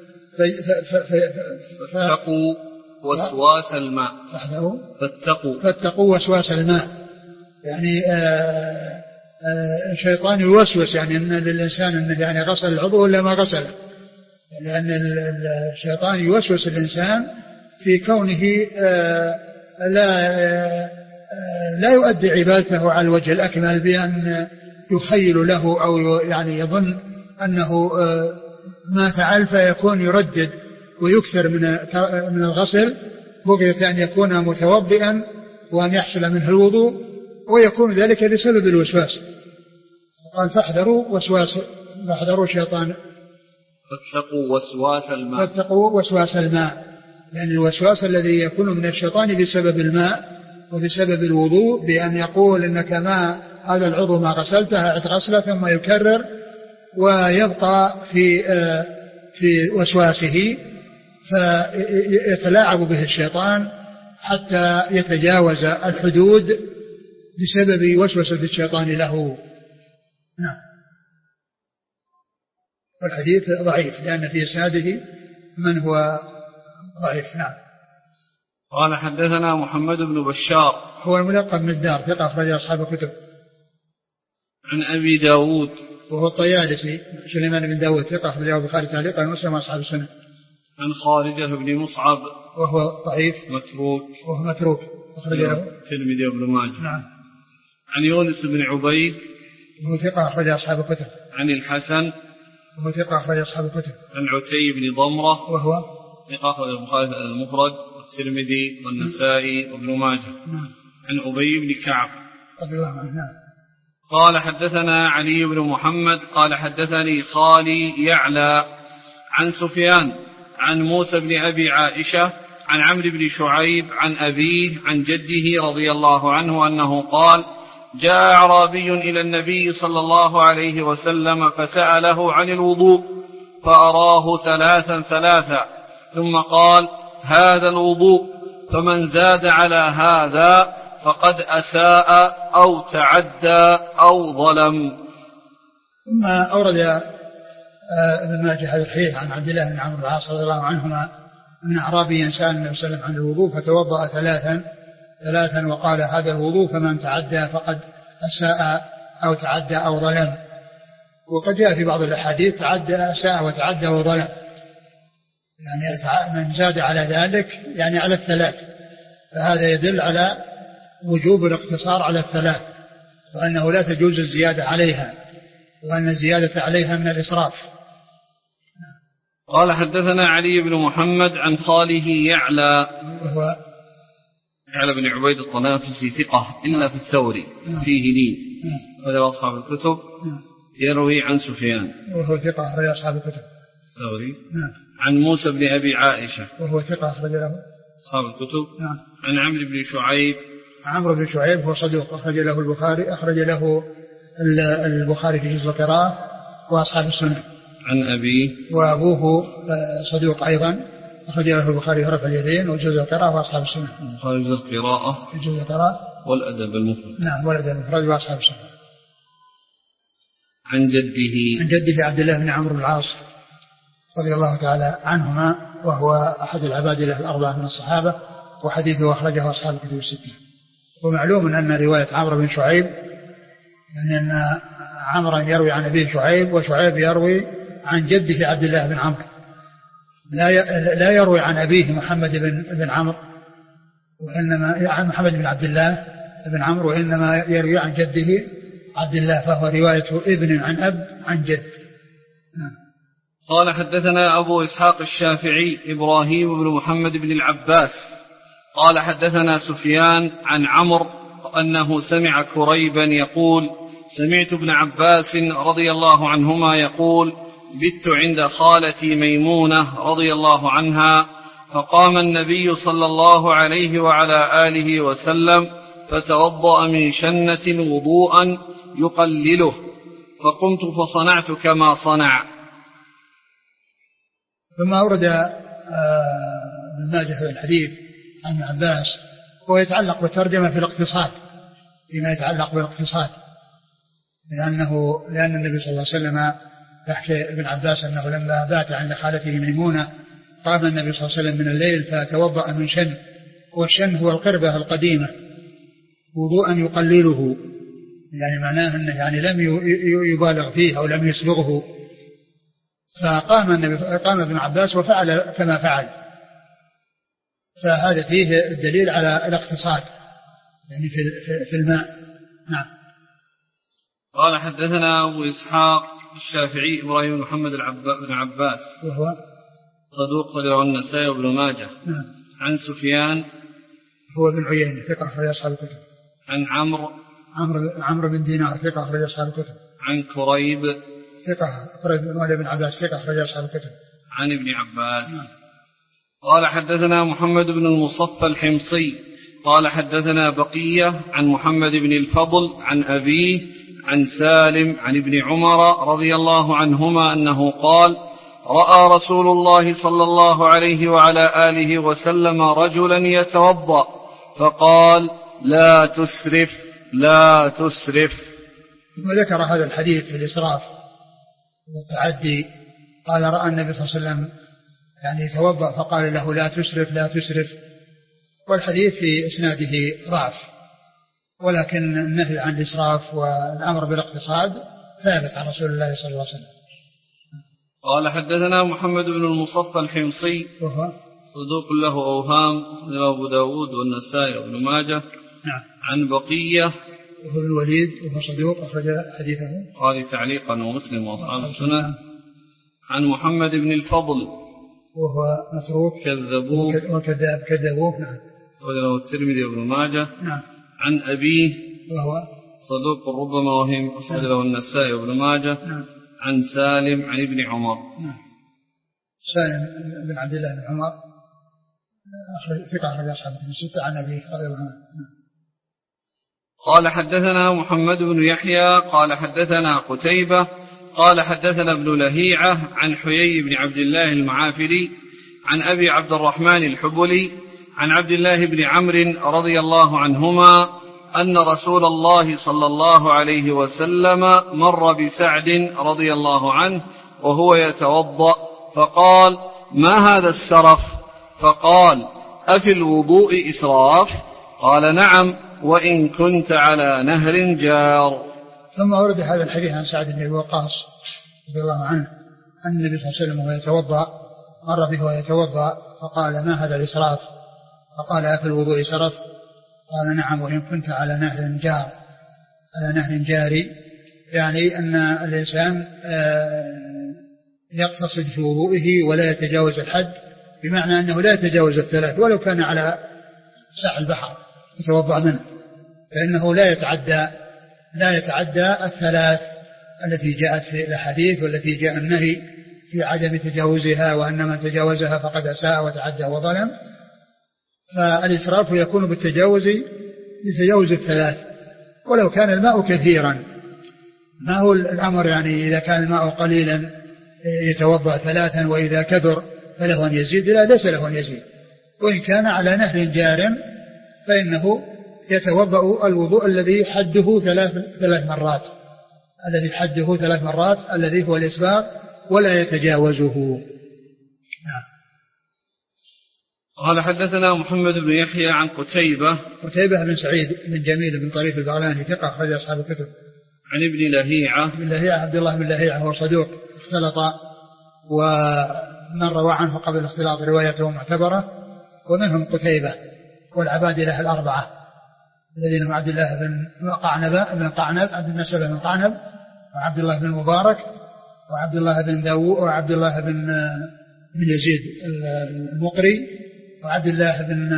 فاتقوا وسواس الماء فاتقوا فاتقوا وسواس الماء، يعني الشيطان يوسوس، يعني أن للإنسان أنه يعني غسل العضو ولا ما غسله، لأن الشيطان يوسوس الإنسان في كونه لا لا يؤدي عبادته على الوجه الأكمل، بأن يخيل له أو يعني يظن أنه ما فعل، فيكون يردد ويكثر من من الغسل بغية أن يكون متوضئا وأن يحصل منه الوضوء، ويكون ذلك بسبب الوسواس. قال فاحذروا وسواس فاحذروا شيطان فاتقوا وسواس الماء فاتقوا وسواس الماء، يعني الوسواس الذي يكون من الشيطان بسبب الماء وبسبب الوضوء، بأن يقول إنك ما هذا العضو ما غسلته أعد غسله، ثم يكرر ويبقى في في وسواسه، فيتلاعب به الشيطان حتى يتجاوز الحدود بسبب وسوسة الشيطان له. نعم. والحديث ضعيف لأن في إسناده من هو ضعيف. نعم. قال حدثنا محمد بن بشار هو الملقب من الدار، ثقة أخرج أصحاب الكتب. عن أبي داود وهو الطيالسي سليمان بن داود، ثقة أخرج البخاري تعليقا ومسلم أصحاب السنة. عن خارجة بن مصعب وهو ضعيف متروك وهو متروك أخرج له الترمذي وابن ماجه. نعم. عن يونس بن عبيد وهو ثقة أخرج أصحاب الكتب. عن الحسن وهو ثقة أخرج أصحاب الكتب. عن عتي بن ضمرة وهو ثقة أخرج البخاري المفرد والترمذي والنسائي وابن ماجه. نعم. عن أبي بن كعب رضي الله عنه. نعم. قال حدثنا علي بن محمد قال حدثني خالي يعلى عن سفيان عن موسى بن أبي عائشة عن عمرو بن شعيب عن أبيه عن جده رضي الله عنه أنه قال جاء أعرابي إلى النبي صلى الله عليه وسلم فسأله عن الوضوء فأراه ثلاثا ثلاثا ثم قال هذا الوضوء، فمن زاد على هذا فقد أساء أو تعدى أو ظلم. ثم أورد ابن ماجه هذا الحديث عن عبد الله بن عمرو بن العاص رضي الله عنهما أن أعرابيا سأل النبي صلى الله عليه وسلم عن الوضوء فتوضأ ثلاثا ثلاثا وقال هذا الوضوء، فمن تعدى فقد أساء أو تعدى أو ظلم. وقد جاء في بعض الأحاديث تعدى أساء وتعدى وظلم، يعني من زاد على ذلك يعني على الثلاث، فهذا يدل على وجوب الاقتصار على الثلاث، وأنه لا تجوز الزيادة عليها، وأن الزيادة عليها من الإسراف. قال حدثنا علي بن محمد عن خاله يعلى وهو يعلى بن عبيد الطنافسي ثقة إلا في الثوري فيه لين هذا أصحاب الكتب يروي عن سفيان وهو ثقة أخرج أصحاب الكتب الثوري عن موسى بن أبي عائشة وهو ثقة أخرج له أصحاب الكتب نعم. عن عمرو بن شعيب عمرو بن شعيب هو صدوق أخرج له البخاري أخرج له البخاري في جزء القراءة وأصحاب السنن. عن أبيه وأبوه صدوق أيضا أخرج له البخاري رفع اليدين وجزء القراءة وأصحاب السنن. البخاري جزء القراءة في جزء القراءة والأدب المفرد. نعم والأدب المفرد وأصحاب السنن. عن جده عن جده عبد الله بن عمرو بن العاص رضي الله تعالى عنهما وهو أحد العبادلة الأربعة من الصحابة وحديثه أخرجه أصحاب الكتب الستة. ومعلوم أن رواية عمرو بن شعيب يعني أن عمرو يروي عن أبيه شعيب وشعيب يروي عن جده عبد الله بن عمرو لا لا يروي عن أبيه محمد بن بن عمرو وإنما عن محمد بن عبد الله بن عمرو وإنما يروي عن جده عبد الله فهو رواية ابن عن أب عن جد. قال حدثنا أبو إسحاق الشافعي إبراهيم بن محمد بن العباس قال حدثنا سفيان عن عمرو أنه سمع كريبا يقول سمعت ابن عباس رضي الله عنهما يقول بت عند خالتي ميمونة رضي الله عنها فقام النبي صلى الله عليه وعلى آله وسلم فتوضأ من شنة وضوءا يقلله فقمت فصنعت كما صنع. ثم أورد ابن ماجه هذا الحديث عن ابن عباس هو يتعلق بالترجمة في الاقتصاد فيما يتعلق بالاقتصاد لأنه لأن النبي صلى الله عليه وسلم يحكي ابن عباس أنه لما بات عند خالته ميمونة قام النبي صلى الله عليه وسلم من الليل فتوضأ من شن والشن هو القربة القديمة وضوءا يقلله يعني معناه أنه يعني لم يبالغ فيه أو لم يسبغه فقام النبي قام ابن عباس وفعل كما فعل فهذا فيه الدليل على الاقتصاد يعني في في الماء. نعم. قال حدثنا أبو إسحاق الشافعي إبراهيم محمد بن عباس وهو صدوق له النسائي وابن ماجه. نعم. عن سفيان هو بن عيينة ثقة أخرج أصحاب الكتب. عن عمرو عمرو عمرو بن دينار ثقة أخرج أصحاب الكتب. عن كريب ثقة أخرج مولى بن عباس ثقة أخرج أصحاب الكتب. عن ابن عباس. نعم. قال حدثنا محمد بن المصفى الحمصي قال حدثنا بقية عن محمد بن الفضل عن أبيه عن سالم عن ابن عمر رضي الله عنهما أنه قال رأى رسول الله صلى الله عليه وعلى آله وسلم رجلا يتوضأ فقال لا تسرف لا تسرف. ثم ذكر هذا الحديث في الإسراف والتعدي قال رأى النبي صلى الله عليه وسلم يعني يتوضأ فقال له لا تسرف لا تسرف والحديث في إسناده ضعف ولكن النهي عن الإسراف والأمر بالاقتصاد ثابت عن رسول الله صلى الله عليه وسلم. قال حدثنا محمد بن المصفى الحمصي وهو صدوق له أوهام له أبو داود والنسائي وابن ماجه. نعم. عن بقية وهو الوليد وهو صدوق أخرج حديثه قال تعليقا ومسلم وأصحاب السنة. عن محمد بن الفضل وهو متروك كذبوه وكذاب كذبوه. نعم. وله الترمذي وابن ماجه. نعم. عن أبيه وهو صدوق ربما وهم أخرج له النسائي وابن ماجه. نعم. عن سالم عن ابن عمر. نعم. سالم بن عبد الله بن عمر أخرج ثقة أخرج أصحاب الستة عن أبيه رضي الله عنه. قال حدثنا محمد بن يحيى قال حدثنا قتيبة قال حدثنا ابن لهيعة عن حيي بن عبد الله المعافري عن أبي عبد الرحمن الحبلي عن عبد الله بن عمرو رضي الله عنهما أن رسول الله صلى الله عليه وسلم مر بسعد رضي الله عنه وهو يتوضأ فقال ما هذا السرف؟ فقال أفي الوضوء إسراف؟ قال نعم وإن كنت على نهر جار. ثم ورد هذا الحديث عن سعد بن وقاص رضي الله عنه أن النبي صلى الله عليه وسلم وهو يتوضأ مر به وهو يتوضأ فقال ما هذا الإسراف؟ فقال أفي الوضوء إسراف؟ قال نعم وإن كنت على نهر جار على نهر جاري يعني أن الإنسان يقتصد في وضوئه ولا يتجاوز الحد بمعنى أنه لا يتجاوز الثلاث ولو كان على ساحل البحر يتوضأ منه فإنه لا يتعدى لا يتعدى الثلاث التي جاءت في الحديث والتي جاء النهي في عدم تجاوزها وأن من تجاوزها فقد أساء وتعدى وظلم. فالإسراف يكون بالتجاوز يتجاوز الثلاث، ولو كان الماء كثيرا. ما هو الأمر يعني إذا كان الماء قليلا يتوضأ ثلاثا، وإذا كثر فله أن يزيد؟ لا، ليس له أن يزيد. وإن كان على نهر جار فإنه يتوضأ الوضوء الذي حده ثلاث, ثلاث مرات الذي حده ثلاث مرات الذي هو الإسباغ، ولا يتجاوزه. نعم. قال حدثنا محمد بن يحيى عن قتيبة قتيبة بن سعيد بن جميل بن طريف البغلاني ثقة أخرج أصحاب الكتب. عن ابن لهيعة ابن لهيعة عبد الله بن لهيعة هو صدوق اختلط، ومن روى عنه قبل الاختلاط روايته معتبرة. ومنهم قتيبة والعبادلة الأربعة الذين هم عبد الله بن قعنب بن قعنب عبد النسب بن قعنب، وعبد الله بن مبارك، وعبد الله بن داوود، وعبد الله بن بن يزيد المقري، وعبد الله بن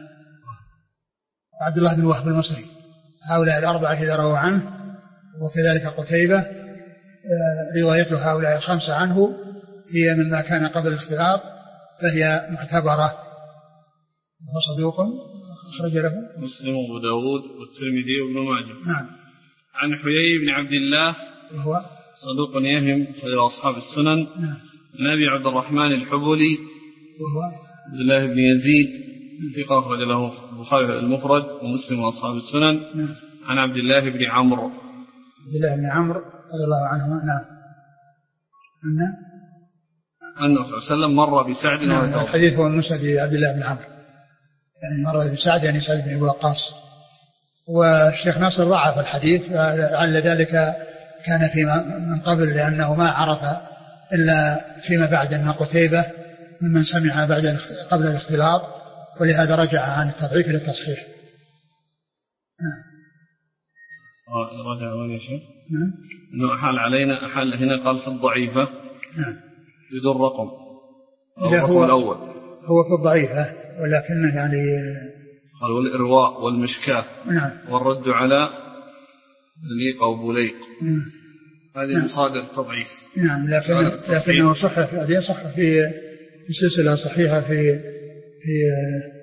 وعبد الله بن وهب المصري. هؤلاء الأربعة إذا رووا عنه. وكذلك قتيبة رواية هؤلاء الخمسة عنه هي مما كان قبل الاختلاط، فهي معتبرة. وهو صدوق أخرج له مسلم وأبو داود والترمذي وابن ماجه. نعم. عن حيي بن عبد الله وهو صدوق يهم أخرج أصحاب السنن. نعم. نبي عبد الرحمن الحبلي وهو عبد الله بن يزيد ثقة أخرج له البخاري المفرد ومسلم وأصحاب السنن. نعم. عن عبد الله بن عمرو عبد الله بن عمرو رضي الله عنهما. نعم. أن أنه صلى الله عليه وسلم مر بسعد. نعم. الحديث هو المسند عبد الله بن عمرو، يعني مر بسعد يعني سعد بن وقاص. والشيخ ناصر ضعف الحديث، لعل ذلك كان فيما من قبل، لأنه ما عرف إلا فيما بعد أن قتيبة ممن سمع بعد قبل الاختلاط، ولهذا رجع عن التضعيف إلى التصحيح. نعم. رجع وين يا شيخ؟ نعم. إنه أحال علينا أحال هنا قال في الضعيفة. نعم. بدون رقم. الرقم هو الأول هو في الضعيفة، ولكنه يعني قال والإرواء والمشكاة. نعم. والرد على ليق أو بوليق. نعم. هذه نعم. مصادر التضعيف. نعم. لكن لكنه صح في صح في في سلسلة صحيحة في في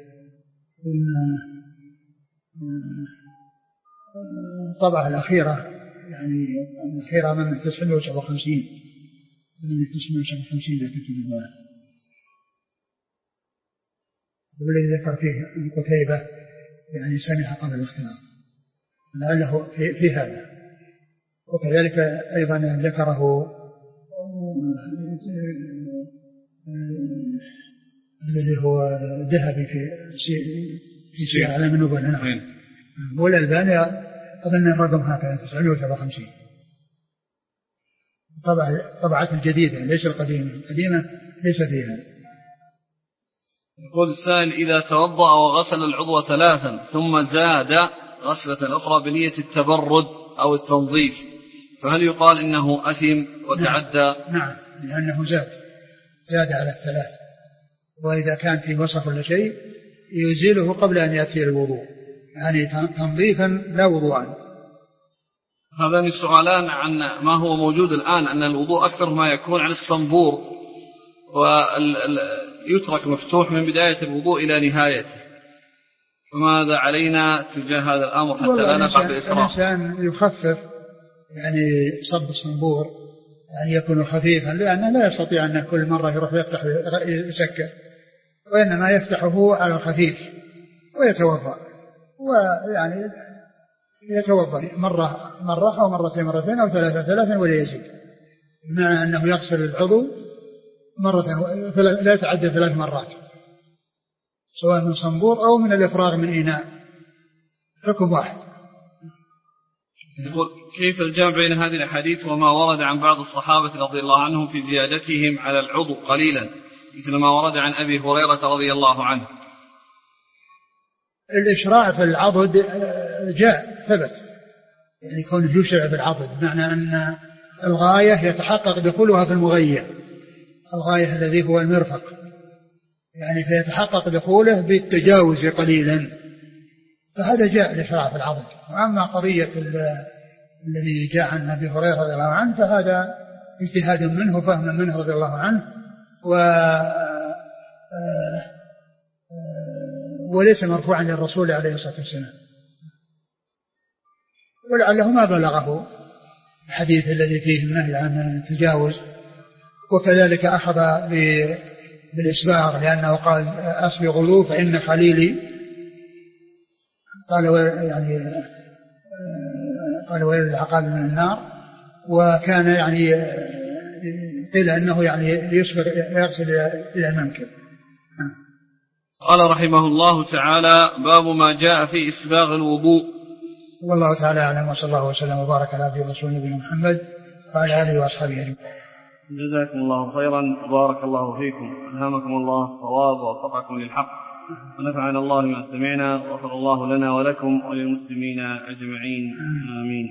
الطبعة الأخيرة، يعني الأخيرة من تسعمائة وسبعة وخمسين من تسعمائة وسبعة وخمسين إذا كنت بالبال. والذي ذكر فيه قتيبة يعني سمع قبل الاختلاط، لعله في, في هذا. وكذلك أيضا ذكره الذي هو ذهبي في في سير علم النبلاء. والألباني أظن الرقم هكذا تسعمائة وسبعة وخمسين. طبعا طبعات الجديدة ليس القديمة، القديمة ليس فيها. يقول السائل: إذا توضأ وغسل العضو ثلاثا ثم زاد غسلة أخرى بنية التبرد أو التنظيف، فهل يقال إنه أثم وتعدى؟ نعم, نعم، لأنه زاد زاد على الثلاث، وإذا كان في وصف ولا شيء يزيله قبل أن يأتي الوضوء، يعني تنظيفا لا وضوءا. هذان السؤالان عن ما هو موجود الآن، أن الوضوء أكثر ما يكون على الصنبور ويترك مفتوح من بداية الوضوء إلى نهايته، فماذا علينا تجاه هذا الأمر حتى لا نقع بإسراف؟ الإنسان يخفف يعني صب الصنبور، يعني يكون خفيفا، لأنه لا يستطيع أن كل مرة يروح يفتح ويسكر، وإنما يفتحه على الخفيف ويتوضأ، ويعني يتوضأ مرة مرة أو مرتين مرتين أو ثلاثة ثلاثا ولا يزيد، بمعنى أنه يغسل العضو مرة لا يتعدى ثلاث مرات، سواء من صنبور أو من الإفراغ من إناء، حكم واحد. يقول: كيف الجمع بين هذه الأحاديث وما ورد عن بعض الصحابة رضي الله عنهم في زيادتهم على العضو قليلا، مثل ما ورد عن أبي هريرة رضي الله عنه؟ الإشراع في العضد جاء ثبت، يعني كونه يشرع بالعضد بمعنى أن الغاية يتحقق دخولها في المغية، الغاية الذي هو المرفق، يعني فيتحقق دخوله بالتجاوز قليلا، فهذا جاء الإشراع في العضد. وأما قضية الذي جاء عن أبي هريرة رضي الله عنه فهذا اجتهاد منه فهم منه رضي الله عنه، و وليس مرفوعا للرسول عليه الصلاة والسلام. ولعله ما بلغه الحديث الذي فيه النهي عن التجاوز. وكذلك أخذ بالإسباغ لأنه قال أسبغ الوضوء فإن خليلي، قال يعني قال ويل العقاب من النار. وكان يعني قيل أنه يعني يسبغ يغسل إلى المنكب. قال رحمه الله تعالى: باب ما جاء في إسباغ الوضوء. والله تعالى أعلم، وصلى الله وسلم وبارك على عبده ورسوله نبينا محمد وعلى آله وأصحابه أجمعين. جزاكم الله خيرا، بارك الله فيكم، ألهمكم الله الصواب ووفقكم للحق، ونفعنا الله بما سمعنا، وغفر الله لنا ولكم وللمسلمين أجمعين، آمين.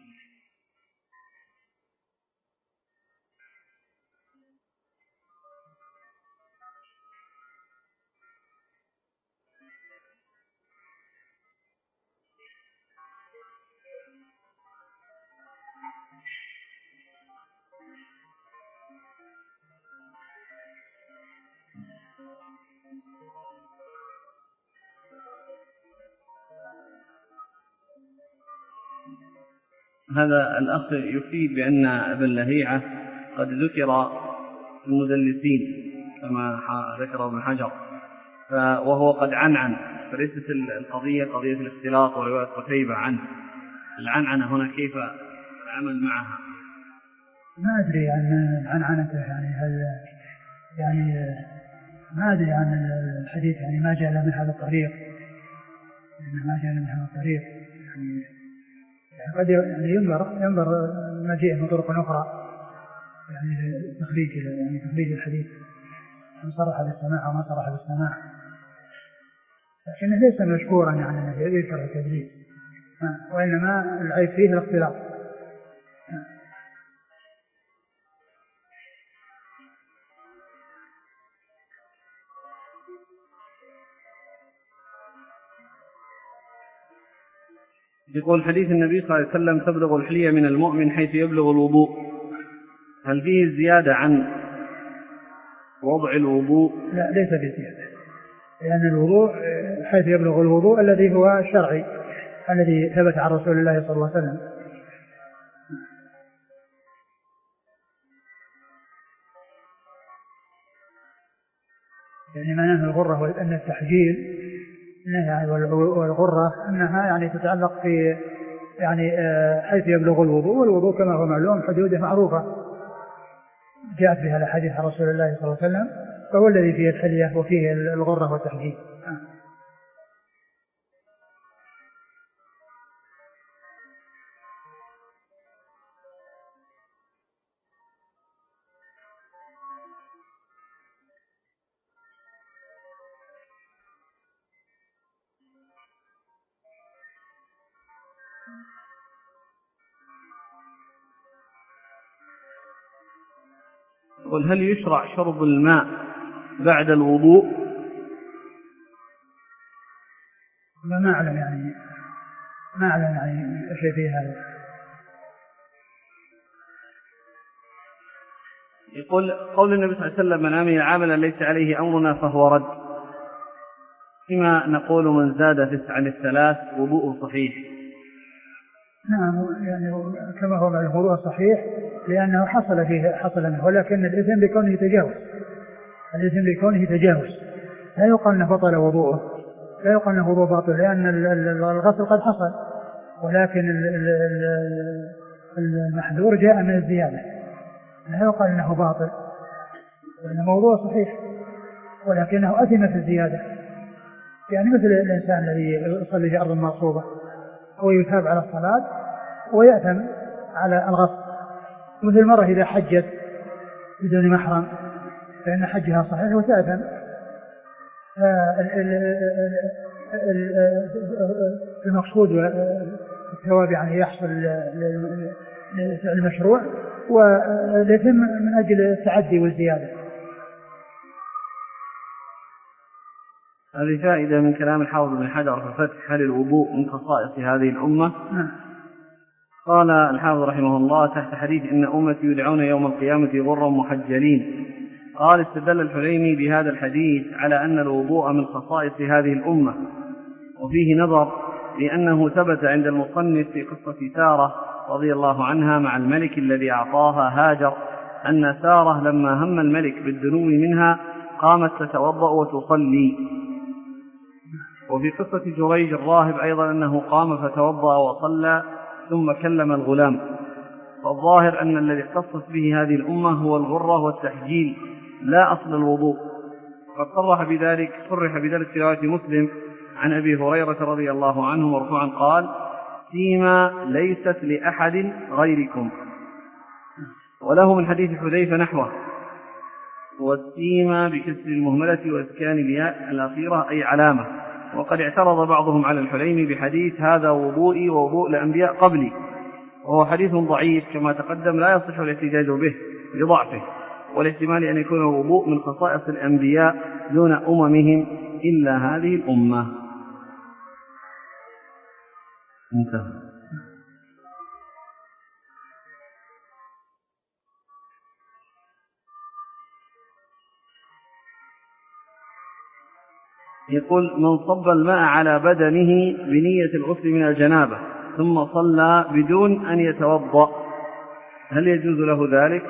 هذا الأخ يفيد بأن أبا اللهيعة قد ذكر في المدلسين كما ذكر ابن حجر، وهو قد عنعن، فليست القضية قضية الاختلاط ورواية قتيبة عنه. العنعنة هنا كيف العمل معها؟ ما أدري عن عنعنته، يعني هل يعني ما أدري عن الحديث، يعني ما جاء من هذا الطريق، ما جاء من هذا الطريق، يعني قد يعني ينظر ينظر مجيء من طرق أخرى، يعني تخريج يعني تخريج الحديث من صرح بالسماع وما صرح بالسماع، لكنه ليس مشكورا يعني أنه يذكر التدليس، وإنما العيب فيه الاختلاط. يقول: حديث النبي صلى الله عليه وسلم: تبلغ الحلية من المؤمن حيث يبلغ الوضوء، هل فيه زيادة عن وضع الوضوء؟ لا، ليس بزيادة، لأن الوضوء حيث يبلغ الوضوء الذي هو الشرعي الذي ثبت عن رسول الله صلى الله عليه وسلم. يعني معناه الغرة وأن التحجيل والغرة أنها يعني تتعلق في يعني حيث يبلغ الوضوء، والوضوء كما هو معلوم حدوده معروفة جاءت بها الأحاديث عن رسول الله صلى الله عليه وسلم، فهو الذي فيه الحلية وفيه الغرة والتحجيل. يقول: هل يشرع شرب الماء بعد الوضوء؟ ما أعلم يعني ما أعلم يعني شيء في هذا. يقول: قول النبي صلى الله عليه وسلم: من عمل عملا ليس عليه أمرنا فهو رد، فيما نقول من زاد في عن الثلاث وضوء صحيح. نعم، يعني كما هو الوضوء صحيح لأنه حصل فيه حصل منه، ولكن الإثم بكونه يتجاوز، الإثم بكونه يتجاوز، لا يقال أنه بطل وضوءه، لا يقال أنه وضوء باطل، لأن الغسل قد حصل، ولكن المحذور جاء من الزيادة، لا يقال أنه باطل، لأن الموضوع صحيح ولكنه أثم في الزيادة. يعني مثل الإنسان الذي يصلي في أرض مغصوبة هو يثاب على الصلاة ويأثم على الغصب، مثل المرأة إذا حجت بدون محرم فإن حجها صحيح وتأثم. المقصود الثواب يعني يحصل المشروع، والإثم من أجل التعدي والزيادة. هذه فائدة من كلام الحافظ بن حجر في الفتح: هل الوضوء من خصائص هذه الأمة؟ قال الحافظ رحمه الله تحت حديث: إن أمتي يدعون يوم القيامة غرا محجلين. قال: استدل الحليمي بهذا الحديث على أن الوضوء من خصائص هذه الأمة، وفيه نظر لأنه ثبت عند المصنف في قصة سارة رضي الله عنها مع الملك الذي أعطاها هاجر أن سارة لما هم الملك بالدنو منها قامت تتوضأ وتصلي. وفي قصة جريج الراهب أيضا أنه قام فتوضأ وصلى ثم كلم الغلام. فالظاهر أن الذي اختصت به هذه الأمة هو الغرة والتحجيل لا أصل الوضوء. قد صرح بذلك صرح بذلك في رواية مسلم عن أبي هريرة رضي الله عنه مرفوعا قال: سيما ليست لأحد غيركم. وله من حديث حذيفة نحوه: والسيما بكسر المهملة وإسكان الياء الأخيرة أي علامة. وقد اعترض بعضهم على الحليمي بحديث هذا وضوئي ووضوء الأنبياء قبلي، وهو حديث ضعيف كما تقدم لا يصح الاحتجاج به لضعفه، والاحتمال أن يكون الوضوء من خصائص الأنبياء دون أممهم إلا هذه الأمة. انتهى. يقول: من صب الماء على بدنه بنية الغسل من الجنابة ثم صلى بدون أن يتوضأ هل يجوز له ذلك؟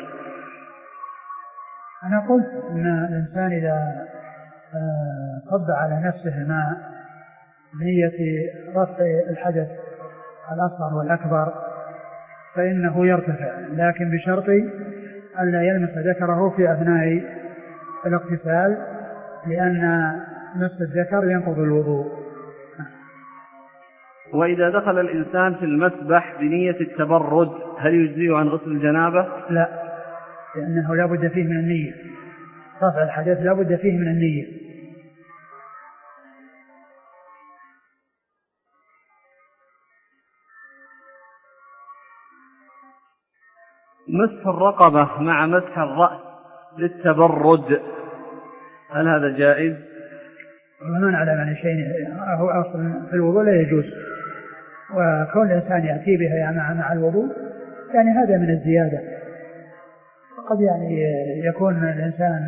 أنا قلت أن الإنسان إذا صب على نفسه ماء بنية رفع الحدث الأصغر والأكبر فإنه يرتفع، لكن بشرط ألا يلمس ذكره في أثناء الاغتسال، لأن مس الذكر ينقض الوضوء. وإذا دخل الإنسان في المسبح بنية التبرد هل يجزيه عن غسل الجنابة؟ لا، لأنه لا بد فيه من النية، رفع الحدث لا بد فيه من النية. مسح الرقبة مع مسح الرأس للتبرد هل هذا جائز؟ وما نعلم عن شيء هو أصل في الوضوء لا يجوز، وكون الإنسان يأتي بها يعني مع, مع الوضوء يعني هذا من الزيادة. وقد يعني يكون الإنسان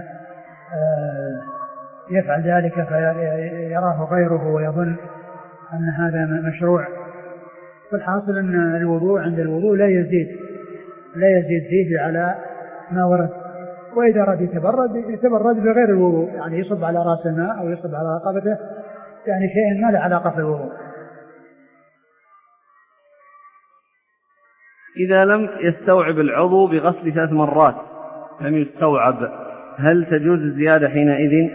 يفعل ذلك فيراه غيره ويظن أن هذا مشروع. فالحاصل أن الوضوء عند الوضوء لا يزيد لا يزيد فيه على ما ورد. وإذا أراد يتبرد يتبرد بغير الوضوء، يعني يصب على رأس الماء أو يصب على رقبته، يعني شيء ما له علاقة في الوضوء. إذا لم يستوعب العضو بغسل ثلاث مرات لم يستوعب هل تجوز الزيادة حينئذ؟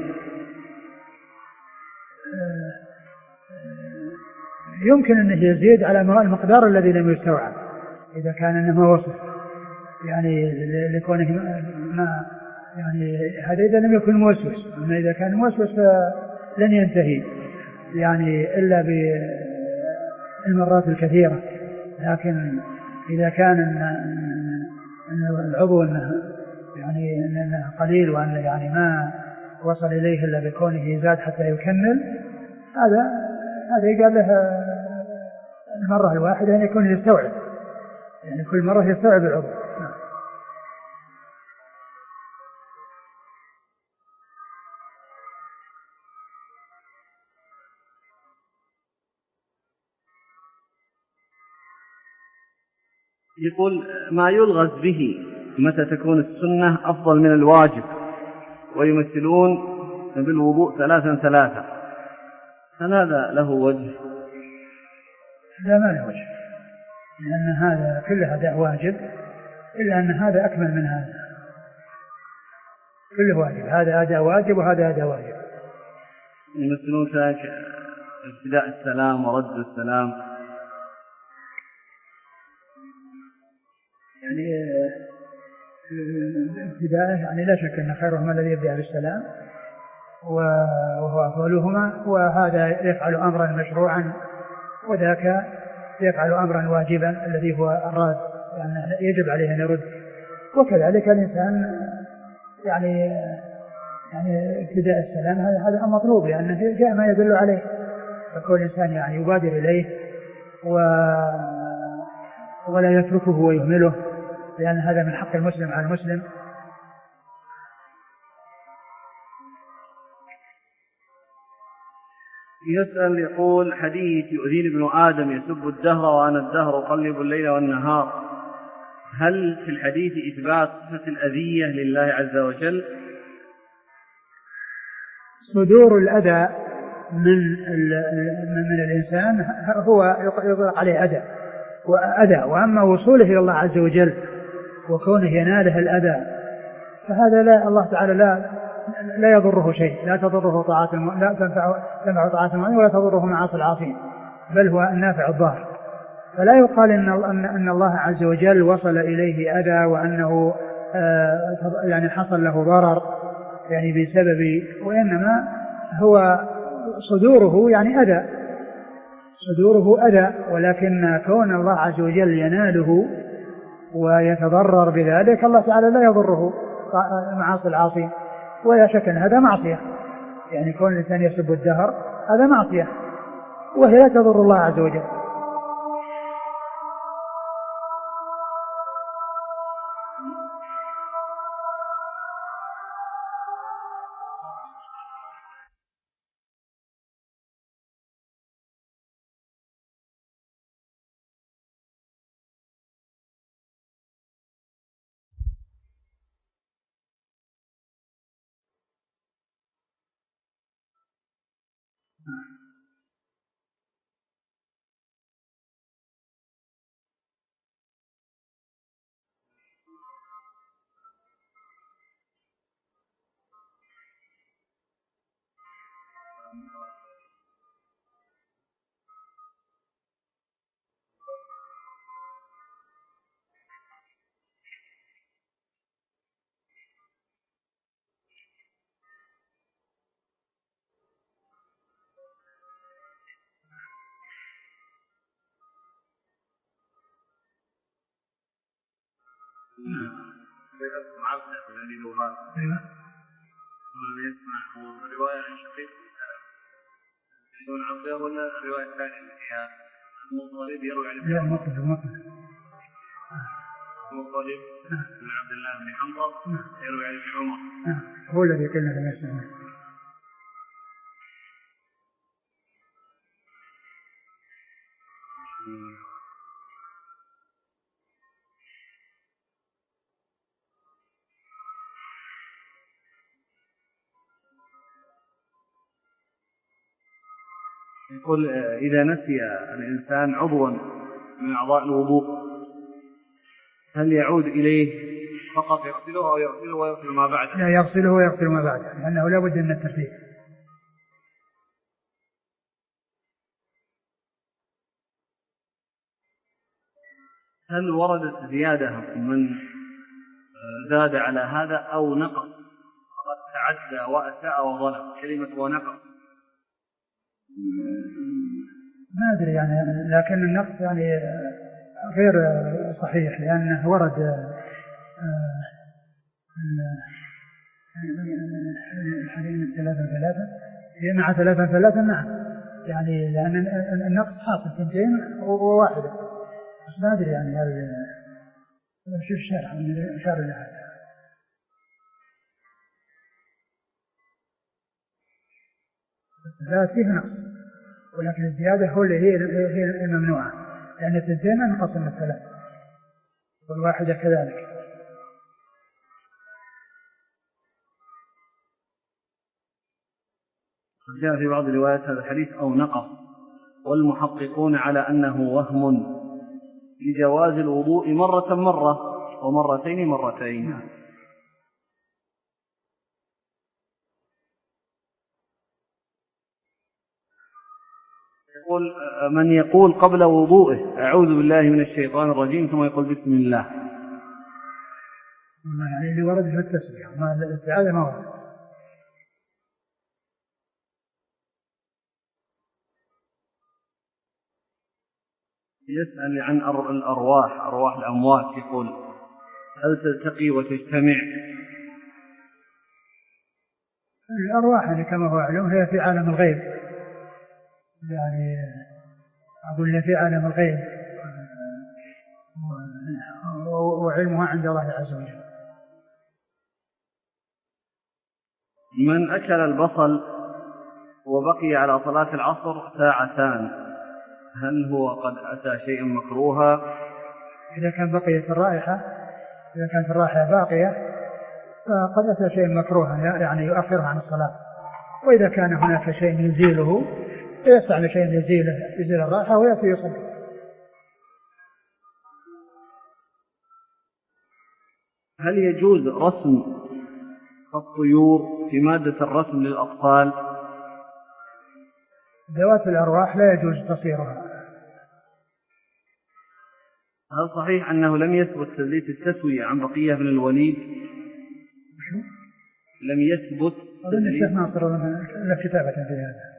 يمكن أنه يزيد على المقدار الذي لم يستوعب إذا كان أنه وصف، يعني لكونه ما يعني هذا إذا لم يكن موسوس. أما إذا كان موسوس فلن ينتهي يعني إلا بالمرات الكثيرة. لكن إذا كان أن العضو أنه يعني أنه قليل وأن يعني ما وصل إليه إلا بكونه زاد حتى يكمل، هذا هذا يقال له المرة الواحدة أن يكون يستوعب، يعني كل مرة يستوعب العضو. يقول: ما يلغز به متى تكون السنة أفضل من الواجب ويمثلون بالوضوء ثلاثا ثلاثا هل هذا له وجه؟ لا، ما له وجه، لأن هذا كله أداء واجب، إلا أن هذا أكمل من هذا، كله واجب، هذا أداء واجب وهذا أداء واجب. يمثلون ذلك ابتداء السلام ورد السلام، يعني ابتداء يعني لا شك أن خيرهما الذي يبدأ بالسلام وهو أفضلهما، وهذا يفعل أمرا مشروعا وذاك يفعل أمرا واجبا الذي هو الرد، يعني يجب عليه أن يرد. وكذلك الإنسان يعني يعني ابتداء السلام هذا مطلوب، لأنه جاء ما يدل عليه، فكل الإنسان يعني يبادر إليه و ولا يتركه ويهمله، لأن هذا من حق المسلم على المسلم. يسأل يقول: حديث يؤذيني ابن آدم يسب الدهر وأنا الدهر أقلب الليل والنهار، هل في الحديث إثبات صفة الأذية لله عز وجل؟ صدور الأذى من, من الإنسان هو يطلق عليه أذى وأذى، وأما وصوله إلى الله عز وجل وكونه يناله الأذى فهذا لا، الله تعالى لا لا يضره شيء، لا تضره طاعة لا تنفع تنفع طاعة المؤمن ولا تضره معاصي العاصين، بل هو النافع الضار. فلا يقال إن أن الله عز وجل وصل إليه أذى وأنه يعني حصل له ضرر يعني بسبب، وإنما هو صدوره يعني أذى، صدوره أذى، ولكن كون الله عز وجل يناله ويتضرر بذلك الله تعالى لا يضره معاصي العاصين. ولا شك أن هذا معصية، يعني كون الإنسان يسب الدهر هذا معصية وهي لا تضر الله عز وجل. يسمع رواية عن شقيق بدون عبده ولا رواية ثانية اللي فيها المطلب يروي عن ابن عمر؟ المطلب المطلب المطلب بن عبد الله بن حنظل يروي عن ابن عمر، هو الذي قلنا لم يسمع. يقول: إذا نسي الإنسان عضوا من أعضاء الوضوء هل يعود إليه فقط يغسله أو يغسله ويغسل ما بعده؟ لا، يغسله ويغسل ما بعده، لأنه لا بد من الترتيب. هل وردت زيادة من زاد على هذا أو نقص فقد تعدى وأساء وظلم؟ كلمة ونقص ما أدري يعني، لكن النقص يعني غير صحيح، لأنه ورد الحديث ثلاثة ثلاثة مع ثلاثة ثلاثة نعم، يعني لأن النقص حاصل ثنتين وواحدة، بس ما أدري يعني هل شوف الشارع من أشار إلى هذا. لا فيه نقص، ولكن الزيادة هو اللي هي هي الممنوعة، لأن الثنتين أنقص من الثلاث والواحدة كذلك. جاء في بعض الروايات هذا الحديث أو نقص، والمحققون على أنه وهم لجواز الوضوء مرة مرة ومرتين مرتين. يقول: من يقول قبل وضوءه أعوذ بالله من الشيطان الرجيم ثم يقول بسم الله، يعني اللي ورد في التسبيح، ما الاستعاذة ما ورد. يسأل عن الأرواح، أرواح الأموات، يقول: هل تلتقي وتجتمع؟ الأرواح يعني كما هو معلوم هي في عالم الغيب، يعني أقول هي في عالم الغيب وعلمها عند الله عز وجل. من أكل البصل وبقي على صلاة العصر ساعتان، هل هو قد أتى شيئا مكروها؟ إذا كان بقيت الرائحة إذا كانت الرائحة باقية فقد أتى شيئا مكروها يعني يؤخرها عن الصلاة. وإذا كان هناك شيء يزيله فيستعمل شيء يزيله يزيل الرائحة ويأتي يصلي. هل يجوز رسم الطيور في مادة الرسم للأطفال؟ ذوات الأرواح لا يجوز تصويرها. هل صحيح أنه لم يثبت تدليس التسوية عن بقية بن الوليد؟ لم يثبت تدليس الشيخ ناصر له كتابة في هذا.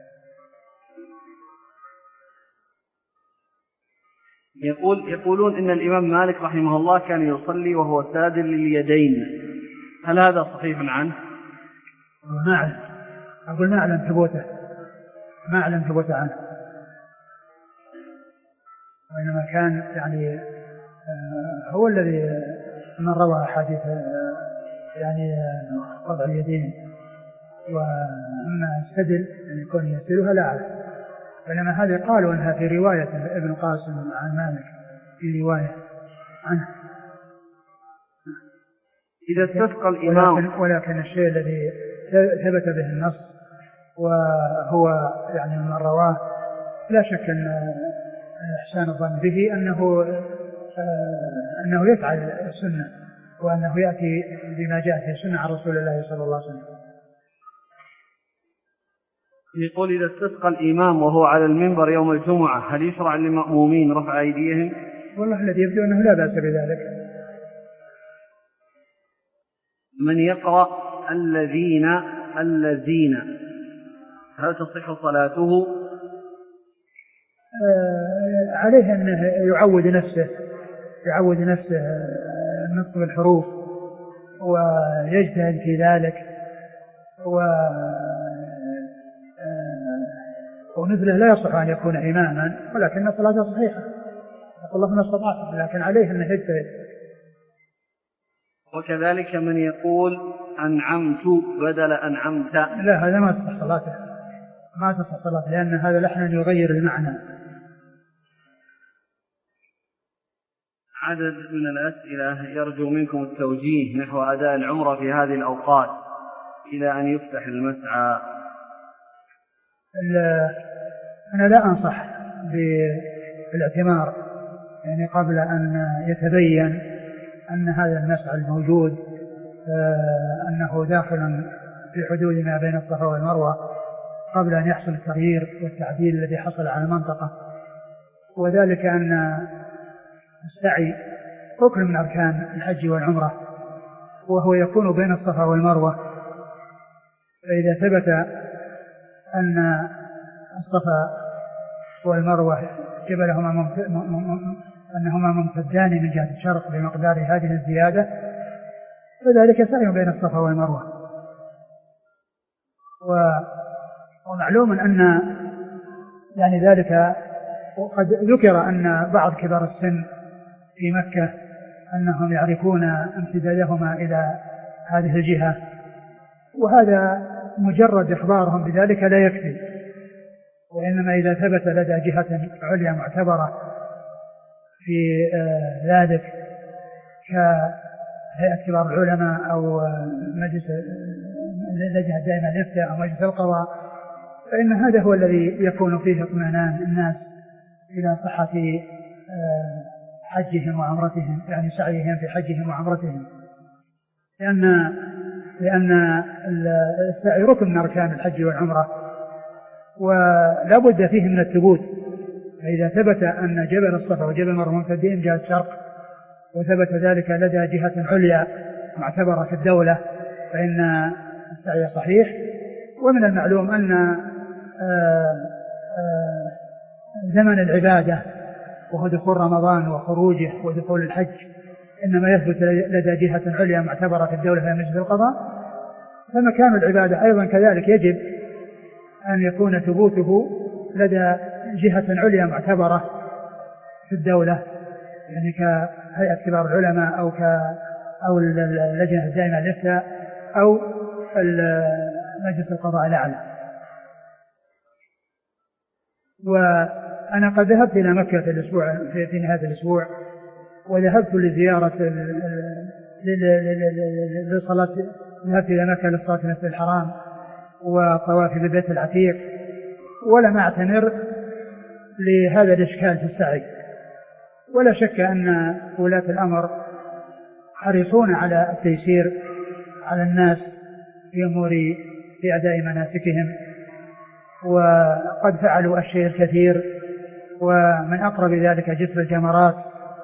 يقول يقولون إن الإمام مالك رحمه الله كان يصلي وهو سادل لليدين، هل هذا صحيح عنه؟ ما أعلم، أقول ما أعلم ثبوته ما أعلم ثبوته عنه، وإنما كان يعني هو الذي من روى حديث يعني وضع اليدين، وأما السدل أن يكون يسدلها لا أعلم. بينما هذه قالوا أنها في رواية ابن قاسم عن مالك في رواية عنه. إذا استسقى الإمام ولكن, ولكن الشيء الذي ثبت به النص وهو يعني من رواه لا شك أن إحسان الظن به أنه أنه يفعل السنة وأنه يأتي بما جاء في السنة عن رسول الله صلى الله عليه وسلم. يقول إذا استسقى الإمام وهو على المنبر يوم الجمعة هل يشرع للمأمومين رفع أيديهم؟ والله الذي يبدو أنه لا بأس بذلك. من يقرأ الذين الذين هل تصح صلاته؟ آه عليه أنه يعود نفسه يعود نفسه النطق بالحروف ويجتهد في ذلك و ومثله لا يصح أن يكون إماما، ولكن صلاته صحيحة يقول الله ما استطعت، لكن عليه أنه يجتهد. وكذلك من يقول أنعمت بدل أنعمت، لا هذا ما تصح صلاته ما تصح صلاته لأن هذا لحن يغير المعنى. عدد من الأسئلة يرجو منكم التوجيه نحو أداء العمرة في هذه الأوقات إلى أن يفتح المسعى. أنا لا أنصح بالاعتمار يعني قبل أن يتبين أن هذا المسعى الموجود أنه داخل في حدود ما بين الصفا والمروة قبل أن يحصل التغيير والتعديل الذي حصل على المنطقة، وذلك أن السعي ركن من أركان الحج والعمرة وهو يكون بين الصفا والمروة، فإذا ثبت أن الصفا والمروة جبلهما ممت... أنهما ممتدان من جهة الشرق بمقدار هذه الزيادة فذلك سعي بين الصفا والمروة. و... ومعلوم أن يعني ذلك وقد ذكر أن بعض كبار السن في مكة أنهم يعرفون امتدادهما إلى هذه الجهة، وهذا مجرد إخبارهم بذلك لا يكفي، وإنما إذا ثبت لدى جهة عليا معتبرة في ذلك كهيئة كبار العلماء أو مجلس اللجنة الدائمة للإفتاء أو مجلس القضاء، فإن هذا هو الذي يكون فيه اطمئنان الناس إلى صحة حجهم وعمرتهم، يعني سعيهم في حجهم وعمرتهم، لأن لأن السعي ركن من أركان الحج والعمرة ولا بد فيه من الثبوت. فإذا ثبت أن جبل الصفا وجبل المروة ممتدين جهة الشرق وثبت ذلك لدى جهة عليا معتبرة في الدولة فإن السعي صحيح. ومن المعلوم أن آآ آآ زمن العبادة وهو دخول رمضان وخروجه ودخول الحج إنما يثبت لدى جهة عليا معتبرة في الدولة في مجلس القضاء، فمكان العبادة أيضا كذلك يجب أن يكون ثبوته لدى جهة عليا معتبرة في الدولة، يعني كهيئة كبار العلماء أو ك أو اللجنة الدائمة للإفتاء أو مجلس القضاء الأعلى. وأنا قد ذهبت إلى مكة في الأسبوع في نهاية الأسبوع، وذهبت لزيارة للصلاة، ذهبت إلى مكة للصلاة في المسجد الحرام وطواف بالبيت العتيق، ولم أعتمر لهذا الإشكال في السعي. ولا شك أن ولاة الأمر حريصون على التيسير على الناس في أمور في أداء مناسكهم، وقد فعلوا الشيء الكثير، ومن أقرب ذلك جسر الجمرات.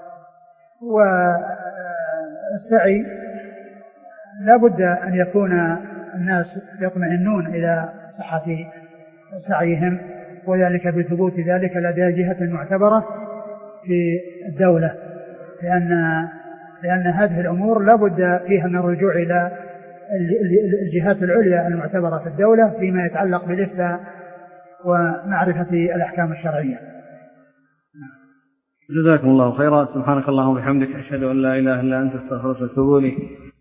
والسعي لا بد أن يكون الناس يطمئنون إلى صحة سعيهم، وذلك بثبوت ذلك لدى جهة معتبرة في الدولة، لأن لأن هذه الأمور لا بد فيها من الرجوع إلى الجهات العليا المعتبرة في الدولة فيما يتعلق بالإفتاء ومعرفة الأحكام الشرعية. جزاكم الله خيرا. سبحانك اللهم وبحمدك، أشهد أن لا إله إلا أنت، استغفرك وأتوب إليك.